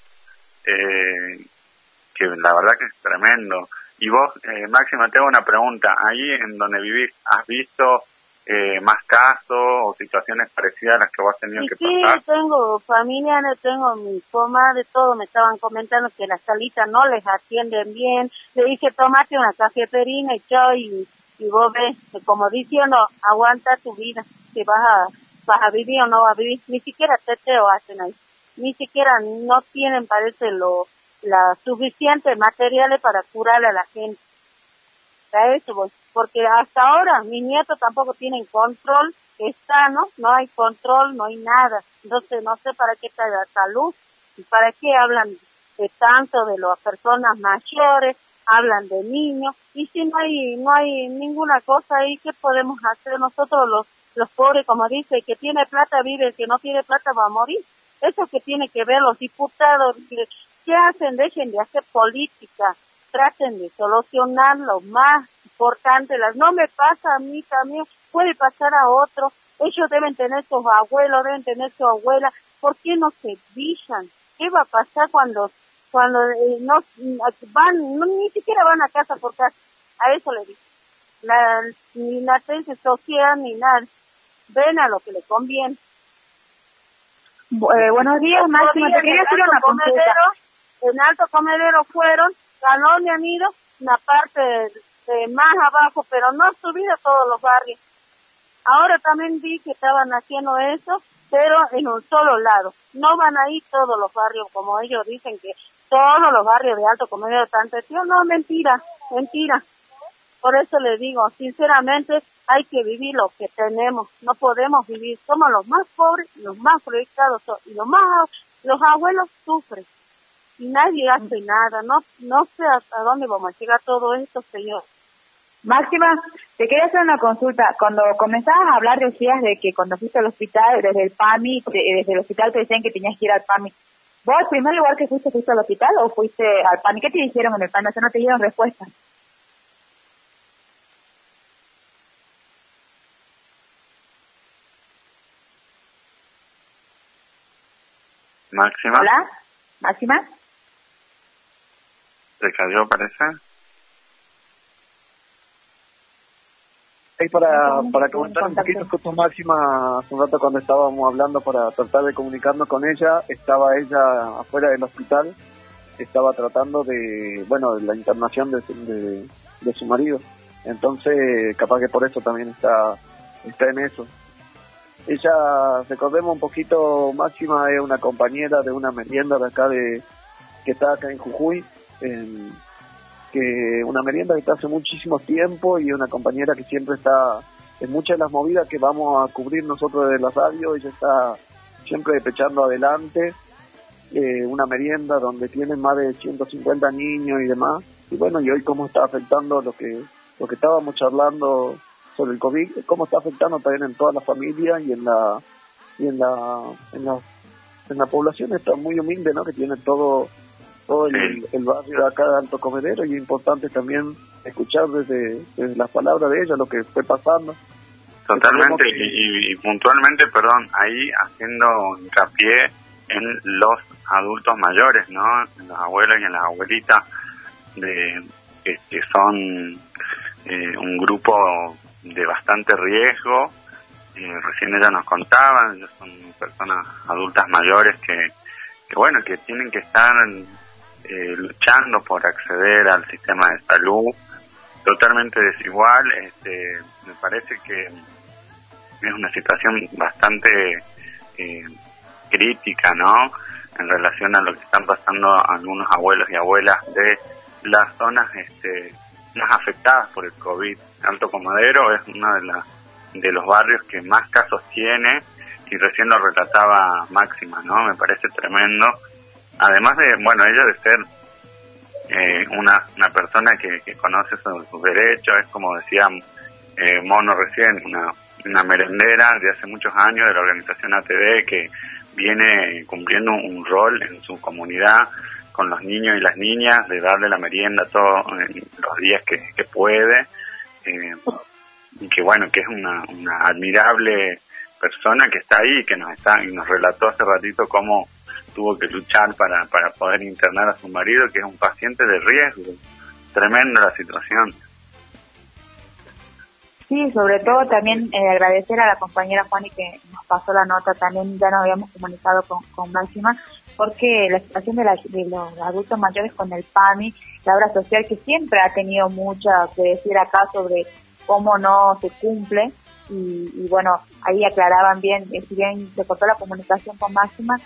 que la verdad que es tremendo. Y vos, Máxima, te hago una pregunta. Ahí en donde vivís, ¿has visto más casos o situaciones parecidas a las que vos has tenido que pasar? Sí, tengo familiares, tengo mi comadre, todo me estaban comentando que las salitas no les atienden bien. Le dije, tomate una cafeterina y vos ves, como diciendo, aguanta tu vida, si vas a vivir o no vas a vivir. Ni siquiera teteo hacen ahí, ni siquiera no tienen, parece, las suficientes materiales para curarle a la gente. A eso voy, porque hasta ahora mis nietos tampoco tienen control, es sano, no hay control, no hay nada. Entonces no sé para qué está la salud y para qué hablan de tanto de las personas mayores, hablan de niños, y si no hay ninguna cosa ahí, ¿qué podemos hacer nosotros los pobres? Como dice, el que tiene plata vive, el que no tiene plata va a morir. Eso que tiene que ver los diputados, ¿qué hacen? Dejen de hacer política, traten de solucionar lo más importante. No me pasa a mí también, puede pasar a otro. Ellos deben tener sus abuelos, deben tener su abuela. ¿Por qué no se villan? ¿Qué va a pasar cuando no van, ni siquiera van a casa por casa? A eso le digo. Ni la atención social ni nada. Ven a lo que le conviene. Buenos días, Máxima. Te quería hacer una consulta. En Alto Comedero fueron, Canonia han ido, una parte de más abajo, pero no han subido a todos los barrios. Ahora también vi que estaban haciendo eso, pero en un solo lado. No van a ir todos los barrios, como ellos dicen que todos los barrios de Alto Comedero están testidos. No, mentira. Por eso le digo, sinceramente, hay que vivir lo que tenemos. No podemos vivir, somos los más pobres, los más proyectados, y los abuelos sufren. Y nadie hace nada, no sé hasta dónde vamos a llegar todo esto, señor. Máxima, te quería hacer una consulta. Cuando comenzabas a hablar decías de que cuando fuiste al hospital, desde el PAMI, desde el hospital te decían que tenías que ir al PAMI. ¿Vos al primer lugar que fuiste al hospital o fuiste al PAMI? ¿Qué te dijeron en el PAMI? O sea, no te dieron respuesta. Máxima. ¿Hola? ¿Máxima? ¿Se cayó, parece? Y para comentar un poquito, justo Máxima, hace un rato cuando estábamos hablando para tratar de comunicarnos con ella, estaba ella afuera del hospital, estaba tratando de la internación de su marido. Entonces, capaz que por eso también está en eso. Ella, recordemos un poquito, Máxima es una compañera de una merienda de acá que está acá en Jujuy, que una merienda que está hace muchísimo tiempo y una compañera que siempre está en muchas de las movidas que vamos a cubrir nosotros desde la radio. Ella está siempre echando adelante una merienda donde tienen más de 150 niños y demás. Y bueno, y hoy cómo está afectando lo que estábamos charlando sobre el COVID, cómo está afectando también en toda la familia y en la población está muy humilde, ¿no? Que tiene todo el barrio de acá de Alto Comedero, y es importante también escuchar desde las palabras de ella lo que fue pasando. Totalmente, y puntualmente, perdón, ahí haciendo hincapié en los adultos mayores, ¿no? En los abuelos y en las abuelitas, que son un grupo de bastante riesgo. Recién ellas nos contaban, ellos son personas adultas mayores que bueno, que tienen que estar luchando por acceder al sistema de salud, totalmente desigual. Me parece que es una situación bastante crítica, ¿no? En relación a lo que están pasando algunos abuelos y abuelas de las zonas más afectadas por el COVID. Alto Comedero es uno de los barrios que más casos tiene, y recién lo relataba Máxima, ¿no? Me parece tremendo. Además de, bueno, ella de ser una persona que conoce sus derechos, es como decía Mono recién, una merendera de hace muchos años de la organización ATD, que viene cumpliendo un rol en su comunidad con los niños y las niñas, de darle la merienda todos los días que puede, y que bueno, que es una admirable persona que está ahí, y nos relató hace ratito cómo tuvo que luchar para poder internar a su marido, que es un paciente de riesgo. Tremenda la situación. Sí, sobre todo también agradecer a la compañera Juani que nos pasó la nota. También ya nos habíamos comunicado con Máxima, porque la situación de los adultos mayores con el PAMI, la obra social, que siempre ha tenido mucho que decir acá sobre cómo no se cumple, y bueno, ahí aclaraban bien, si bien se cortó la comunicación con Máxima,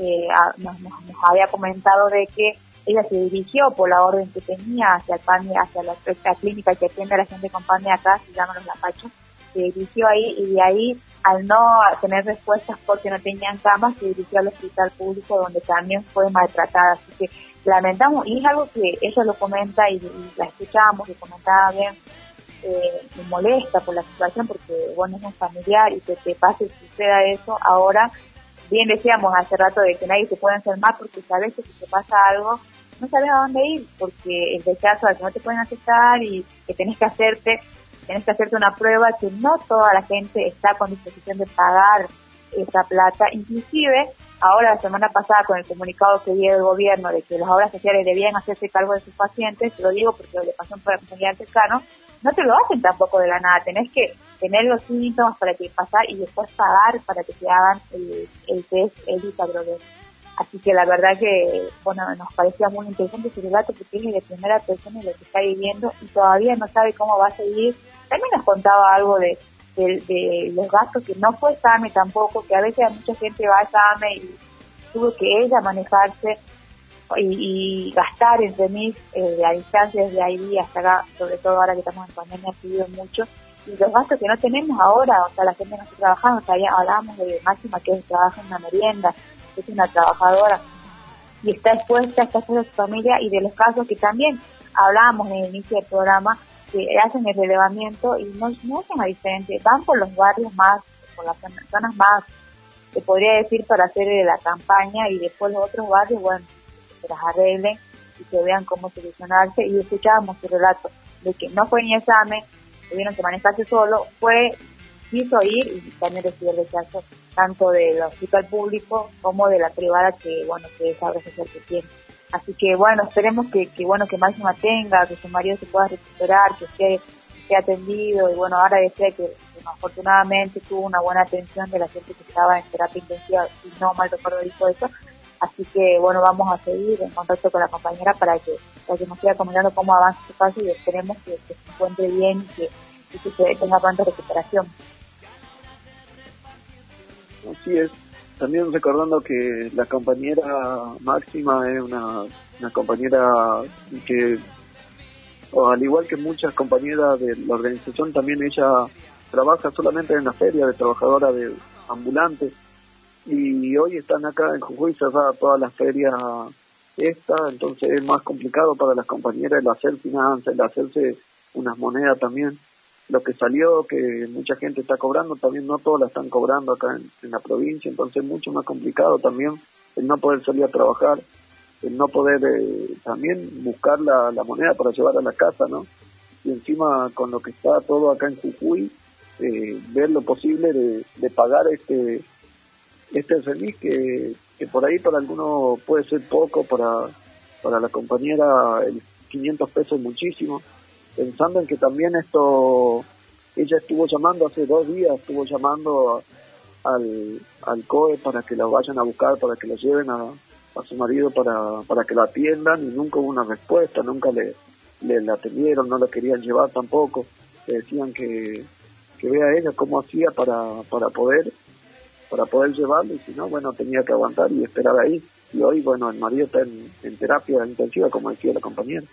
nos había comentado de que ella se dirigió por la orden que tenía hacia el PAMI, hacia la clínica que atiende a la gente con PAMI acá, se llama Los Lapachos, se dirigió ahí, y de ahí, al no tener respuestas porque no tenían camas, se dirigió al hospital público, donde también fue maltratada. Así que lamentamos, y es algo que ella lo comenta, y la escuchábamos, y comentaba bien, me molesta por la situación, porque bueno, es un familiar, y que te pase y suceda eso. Ahora, bien decíamos hace rato de que nadie se puede enfermar, porque sabes que si te pasa algo, no sabes a dónde ir, porque el rechazo a que no te pueden aceptar, y que tenés que hacerte una prueba, que no toda la gente está con disposición de pagar esa plata. Inclusive, ahora la semana pasada, con el comunicado que dio el gobierno de que las obras sociales debían hacerse cargo de sus pacientes, te lo digo porque le pasó a un familiar cercano, no te lo hacen tampoco de la nada, tenés que tener los síntomas para que pasar, y después pagar para que te hagan el test, el Itagroguet. Así que la verdad que, bueno, nos parecía muy interesante ese relato, porque es de primera persona lo que está viviendo, y todavía no sabe cómo va a seguir. También nos contaba algo de los gastos, que no fue SAME tampoco, que a veces mucha gente va a SAME y tuvo que ella manejarse y gastar en remis a distancia desde ahí hasta acá, sobre todo ahora que estamos en pandemia, ha subido mucho. Y los gastos que no tenemos ahora, o sea, la gente no está trabajando, o sea, ya hablábamos de Máxima, que trabaja en una merienda, que es una trabajadora, y está expuesta a su familia, y de los casos que también hablábamos en el inicio del programa, que hacen el relevamiento y no hacen la diferencia, van por los barrios más, por las zonas más, se podría decir, para hacer la campaña, y después los otros barrios, bueno, se las arreglen y que vean cómo solucionarse. Y escuchábamos su relato de que no fue ni examen, tuvieron que manejarse solo, quiso ir, y también recibió el rechazo tanto del hospital público como de la privada, que bueno, que es obra social que tiene. Así que bueno, esperemos que Máxima tenga, que su marido se pueda recuperar, que esté atendido, y bueno, ahora decía que afortunadamente tuvo una buena atención de la gente que estaba en terapia intensiva, y no mal recuerdo dijo eso. Así que bueno, vamos a seguir en contacto con la compañera para que nos siga comentando cómo avanza su caso, y esperemos que se encuentre bien, y que tenga pronta recuperación. Así es. también recordando que la compañera Máxima es una compañera que, o al igual que muchas compañeras de la organización, también ella trabaja solamente en la feria de trabajadora de ambulantes, y hoy están acá en Jujuy cerrada todas las ferias entonces es más complicado para las compañeras el hacer finanzas, el hacerse unas monedas también. Lo que salió, que mucha gente está cobrando, también no todas la están cobrando acá en la provincia, entonces es mucho más complicado también el no poder salir a trabajar, el no poder también buscar la moneda para llevar a la casa, ¿no? Y encima con lo que está todo acá en Jujuy, ver lo posible de pagar este remis que por ahí para algunos puede ser poco, para la compañera el 500 pesos es muchísimo, pensando en que también ella estuvo llamando hace 2 días, estuvo llamando al COE para que la vayan a buscar, para que la lleven a su marido para que la atiendan, y nunca hubo una respuesta, nunca le atendieron, no la querían llevar tampoco, le decían que vea ella cómo hacía para poder llevarlo, y si no, bueno, tenía que aguantar y esperar ahí. Y hoy, bueno, el marido está en terapia intensiva, como decía la compañera.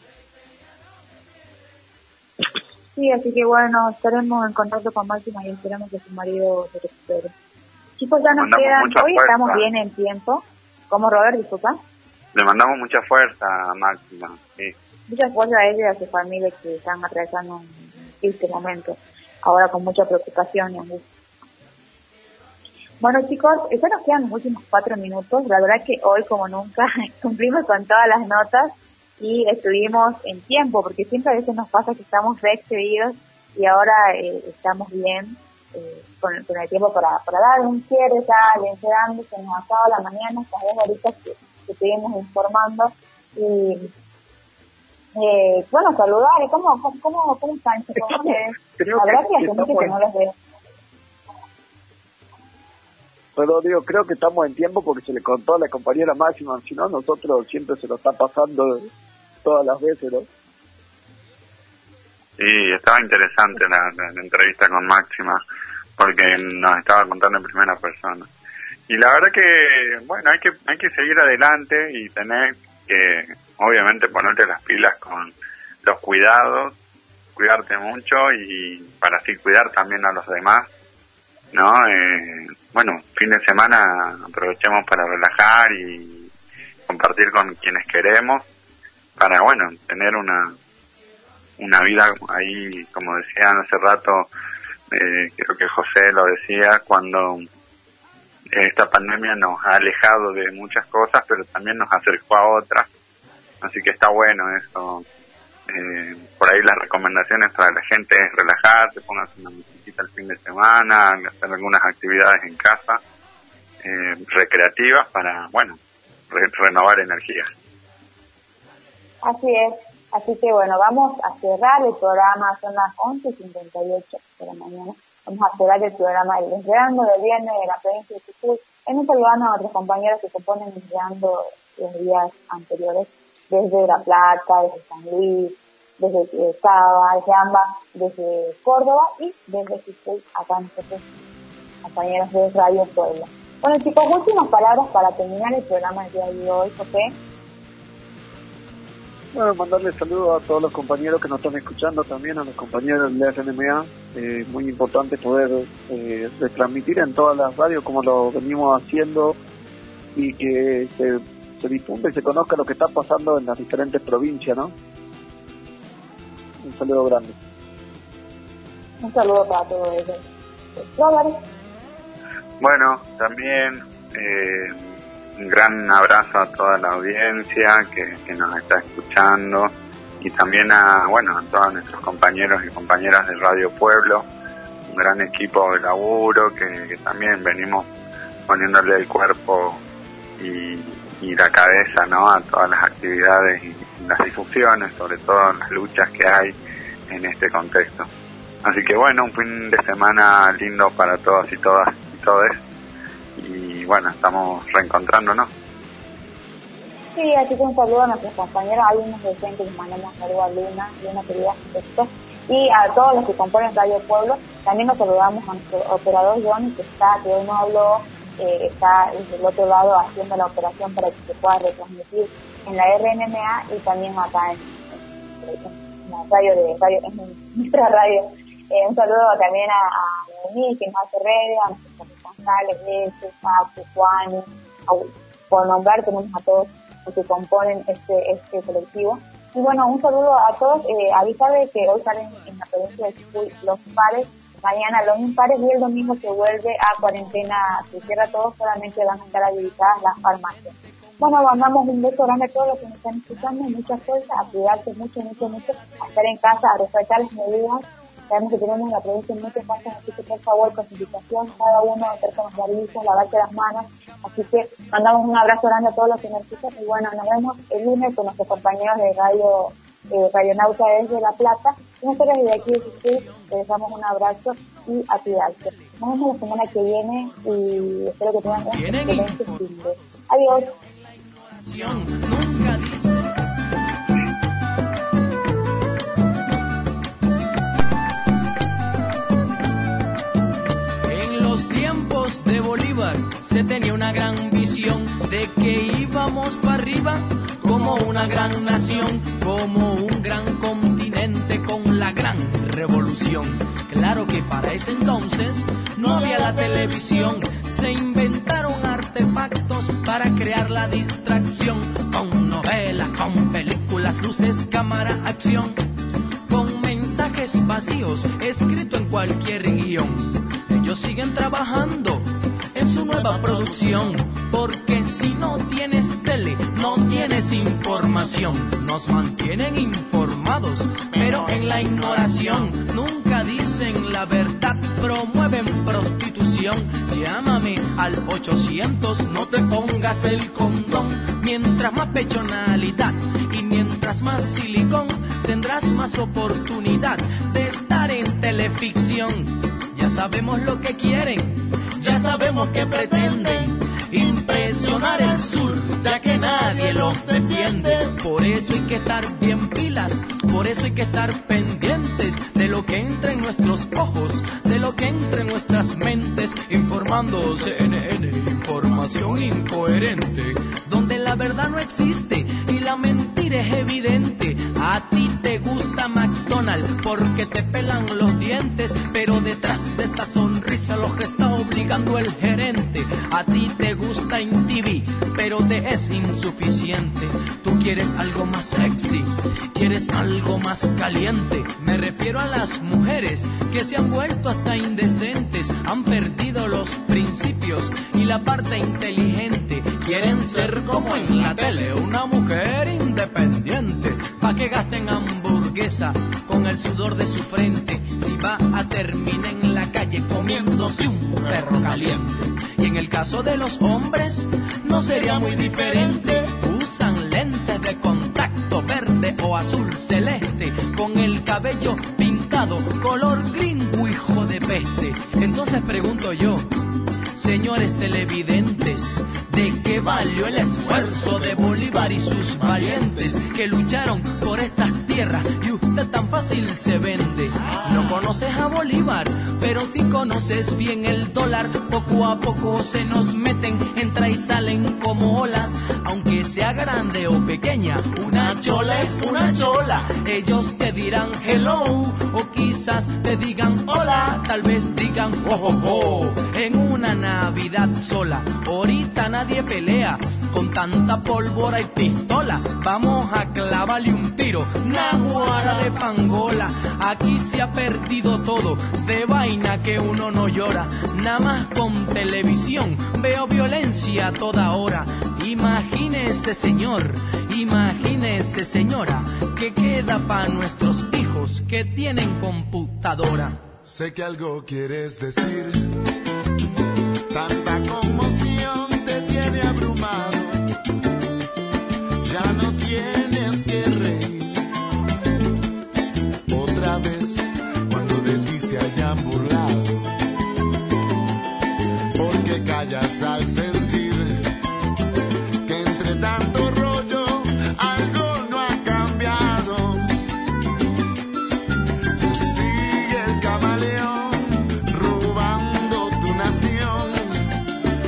Sí, así que bueno, estaremos en contacto con Máxima y esperamos que su marido se recupere. Chicos, ya nos quedan, hoy fuerza. Estamos bien en tiempo. ¿Cómo, Robert? Disculpa. Le mandamos mucha fuerza a Máxima, sí. Mucha fuerza a ella y a su familia que están atravesando este momento, ahora con mucha preocupación y angustia. Bueno, chicos, ya nos quedan los últimos 4 minutos. La verdad que hoy, como nunca, cumplimos con todas las notas y estuvimos en tiempo, porque siempre a veces nos pasa que estamos re excedidos y ahora estamos bien con el tiempo para dar un cierre ya, encerrando, se nos acaba la mañana, estas 2 horitas que estuvimos informando. Y bueno, saludar, ¿cómo están, chicos? La verdad que hace mucho que no los veo. Pero digo, creo que estamos en tiempo porque se le contó a la compañera Máxima, si no, nosotros siempre se lo está pasando todas las veces, ¿no? Sí, estaba interesante la entrevista con Máxima, porque nos estaba contando en primera persona. Y la verdad que, bueno, hay que seguir adelante y tener que, obviamente, ponerte las pilas con los cuidados, cuidarte mucho y para así cuidar también a los demás, ¿no? Bueno, fin de semana aprovechemos para relajar y compartir con quienes queremos para, bueno, tener una vida ahí, como decían hace rato, creo que José lo decía, cuando esta pandemia nos ha alejado de muchas cosas, pero también nos acercó a otras, así que está bueno eso. Por ahí las recomendaciones para la gente es relajarse, pónganse una musiquita el fin de semana, hacer algunas actividades en casa, recreativas para, bueno, renovar energías. Así es, así que bueno, vamos a cerrar el programa, son las 11:58 de la mañana, vamos a cerrar el programa del Enredando del viernes de la provincia de Jujuy, en un saludando a nuestros compañeros que se ponen Enredando los días anteriores, desde La Plata, desde San Luis, desde Cava, desde Amba, desde Córdoba y desde Jujuy, acá nosotros, compañeros de Radio Puebla. Bueno, chicos, últimas palabras para terminar el programa del día de hoy, José. Bueno, mandarle saludos a todos los compañeros que nos están escuchando, también a los compañeros del FNMA. Muy importante poder retransmitir en todas las radios como lo venimos haciendo y que se difunda y se conozca lo que está pasando en las diferentes provincias, ¿no? Un saludo grande. Un saludo para todos ellos. Robert. Bueno, también un gran abrazo a toda la audiencia que nos está escuchando y también a todos nuestros compañeros y compañeras de Radio Pueblo, un gran equipo de laburo que también venimos poniéndole el cuerpo y la cabeza, ¿no?, a todas las actividades y las difusiones, sobre todo en las luchas que hay en este contexto. Así que bueno, un fin de semana lindo para todos y todas y todes, y bueno, estamos reencontrándonos. Sí, así que un saludo a nuestros compañeros, hay unos docentes que mandamos un saludo a Luna querida, y a todos los que componen Radio Pueblo. También nos saludamos a nuestro operador Johnny, que hoy no habló, está del otro lado haciendo la operación para que se pueda retransmitir en la RNMA y también acá en la radio en nuestra radio. Un saludo también a Noemí, que nos hace redes, a nuestros responsables, Paco, Juan, por nombrar, tenemos a todos los que componen este colectivo. Y bueno, un saludo a todos, avisarles que hoy salen en la provincia de Jujuy los impares, mañana los impares y el domingo se vuelve a cuarentena, se cierra todo, solamente van a estar habilitadas las farmacias. Bueno, mandamos un beso grande a todos los que nos están escuchando, muchas cosas, a cuidarse mucho, a estar en casa, a respetar las medidas. Sabemos que tenemos en la provincia muchos casos, así que por favor, concientización, cada uno a estar con los barbijos, lavarse las manos. Así que mandamos un abrazo grande a todos los que nos escuchan y bueno, nos vemos el lunes con nuestros compañeros de Radionauta desde La Plata. Y nosotros desde aquí de Jujuy les damos un abrazo y a cuidarse. Nos vemos la semana que viene y espero que tengan un excelente fin de. Adiós. En los tiempos de Bolívar se tenía una gran visión de que íbamos para arriba como una gran nación, como un gran continente con la gran revolución. Claro que para ese entonces no había la televisión, se inventaron artefactos para crear la distracción, con novelas, con películas, luces, cámara, acción, con mensajes vacíos escritos en cualquier guión. Ellos siguen trabajando en su nueva producción, porque si no tienes tele, no tienes información. Nos mantienen informados, pero en la ignoración. Nunca dicen la verdad, promueven prostitución. Llámame al 800, no te pongas el condón. Mientras más pechonalidad y mientras más silicón, tendrás más oportunidad de estar en teleficción. Ya sabemos lo que quieren, ya sabemos que pretenden impresionar el sur, ya que nadie los defiende. Por eso hay que estar bien pilas, por eso hay que estar pendientes de lo que entra en nuestros ojos, de lo que entra en nuestras mentes. Informando CNN, información incoherente, donde la verdad no existe y la mentira es evidente. A ti te gusta McDonald's porque te pelan los dientes, pero detrás de esa sonrisa los está obligando el gerente. A ti te gusta InTV, pero te es insuficiente. Tú quieres algo más sexy, quieres algo más caliente. Me refiero a las mujeres que se han vuelto hasta indecentes, han perdido los principios y la parte inteligente. Quieren ser como en la tele, una mujer independiente, pa' que gasten hamburguesa con el sudor de su frente, si va a terminar en la calle comiéndose un perro caliente. Y en el caso de los hombres no sería muy diferente, usan lentes de contacto verde o azul celeste, con el cabello pintado color gringo, hijo de peste. Entonces pregunto yo, señores televidentes, ¿de qué valió el esfuerzo de Bolívar y sus valientes que lucharon por estas tierras y usted tan fácil se vende? No conoces a Bolívar, pero si conoces bien el dólar, poco a poco se nos meten, entra y salen como olas, aunque sea grande o pequeña, una chola es una chola. Ellos te dirán hello, o quizás te digan hola, tal vez digan oh, oh, oh, en una Navidad sola. Ahorita nadie pelea con tanta pólvora y pistola, vamos a clavarle un tiro, naguara de pangola. Aquí se ha perdido todo, de vaina que uno no llora, nada más con televisión veo violencia a toda hora. Imagínese señor, imagínese señora, que queda para nuestros hijos que tienen computadora. Sé que algo quieres decir, tanta conmoción te tiene abrumado, ya no tienes que reír otra vez cuando de ti se hayan burlado, porque callas al sentir que entre tanto rollo algo no ha cambiado. Tú sigue el camaleón robando tu nación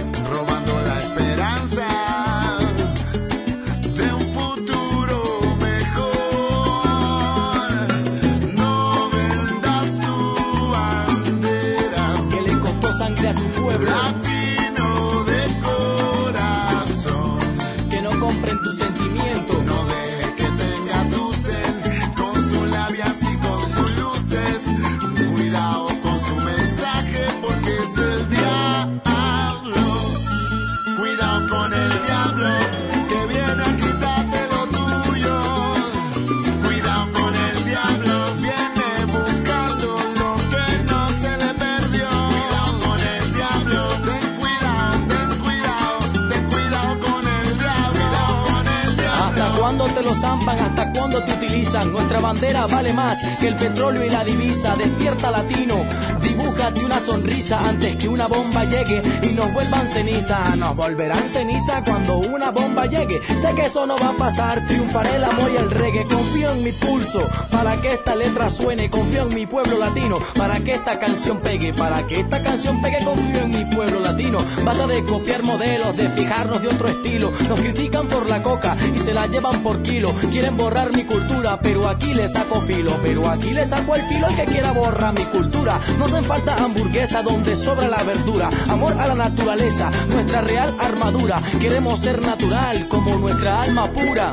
de a tu pueblo. Latino de corazón, que no compren tu sentimiento. No deje que te engatusen con sus labias y con sus luces. Cuidado con su mensaje porque es el diablo. Cuidado con el diablo que viene a quitarte lo tuyo. Cuidado con el diablo, viene buscando lo que no se le perdió. Cuidado con el diablo, ten cuidado, ten cuidado, ten cuidado con el diablo. Cuidado con el diablo. ¿Hasta cuándo te lo zampan? ¿Hasta cuándo te utilizan? Nuestra bandera vale más que el petróleo y la divisa. Despierta, latino, dibújate una sonrisa antes que una bomba llegue y nos vuelvan ceniza. Nos volverán ceniza cuando una bomba llegue. Sé que eso no va a pasar, triunfará el amor y el reggae. Confío en mi pulso para que esta letra suene. Confío en mi pueblo latino para que esta canción pegue. Para que esta canción pegue confío en mi pueblo latino. Basta de copiar modelos, de fijarnos de otro estilo. Nos critican por la coca y se la llevan por kilo. Quieren borrar mi cultura, pero aquí le saco filo. Pero aquí le saco el filo al que quiera borrar mi cultura. No hacen falta hamburguesa donde sobra la verdura. Amor a la naturaleza, nuestra real armadura. Queremos ser natural como nuestra alma pura.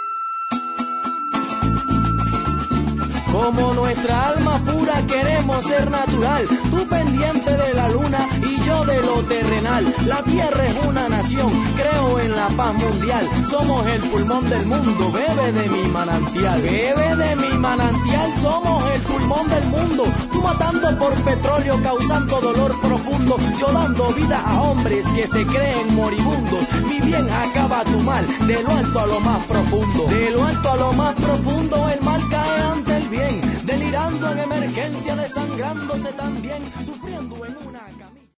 Como nuestra alma pura queremos ser natural. Tú pendiente de la luna y yo de lo terrenal. La tierra es una nación, creo en la paz mundial. Somos el pulmón del mundo, bebe de mi manantial. Bebe de mi manantial, somos el pulmón del mundo. Tú matando por petróleo, causando dolor profundo. Yo dando vida a hombres que se creen moribundos. Mi bien acaba tu mal, de lo alto a lo más profundo. De lo alto a lo más profundo el mal cae ante el bien. Delirando en emergencia, desangrándose también, sufriendo en una camilla.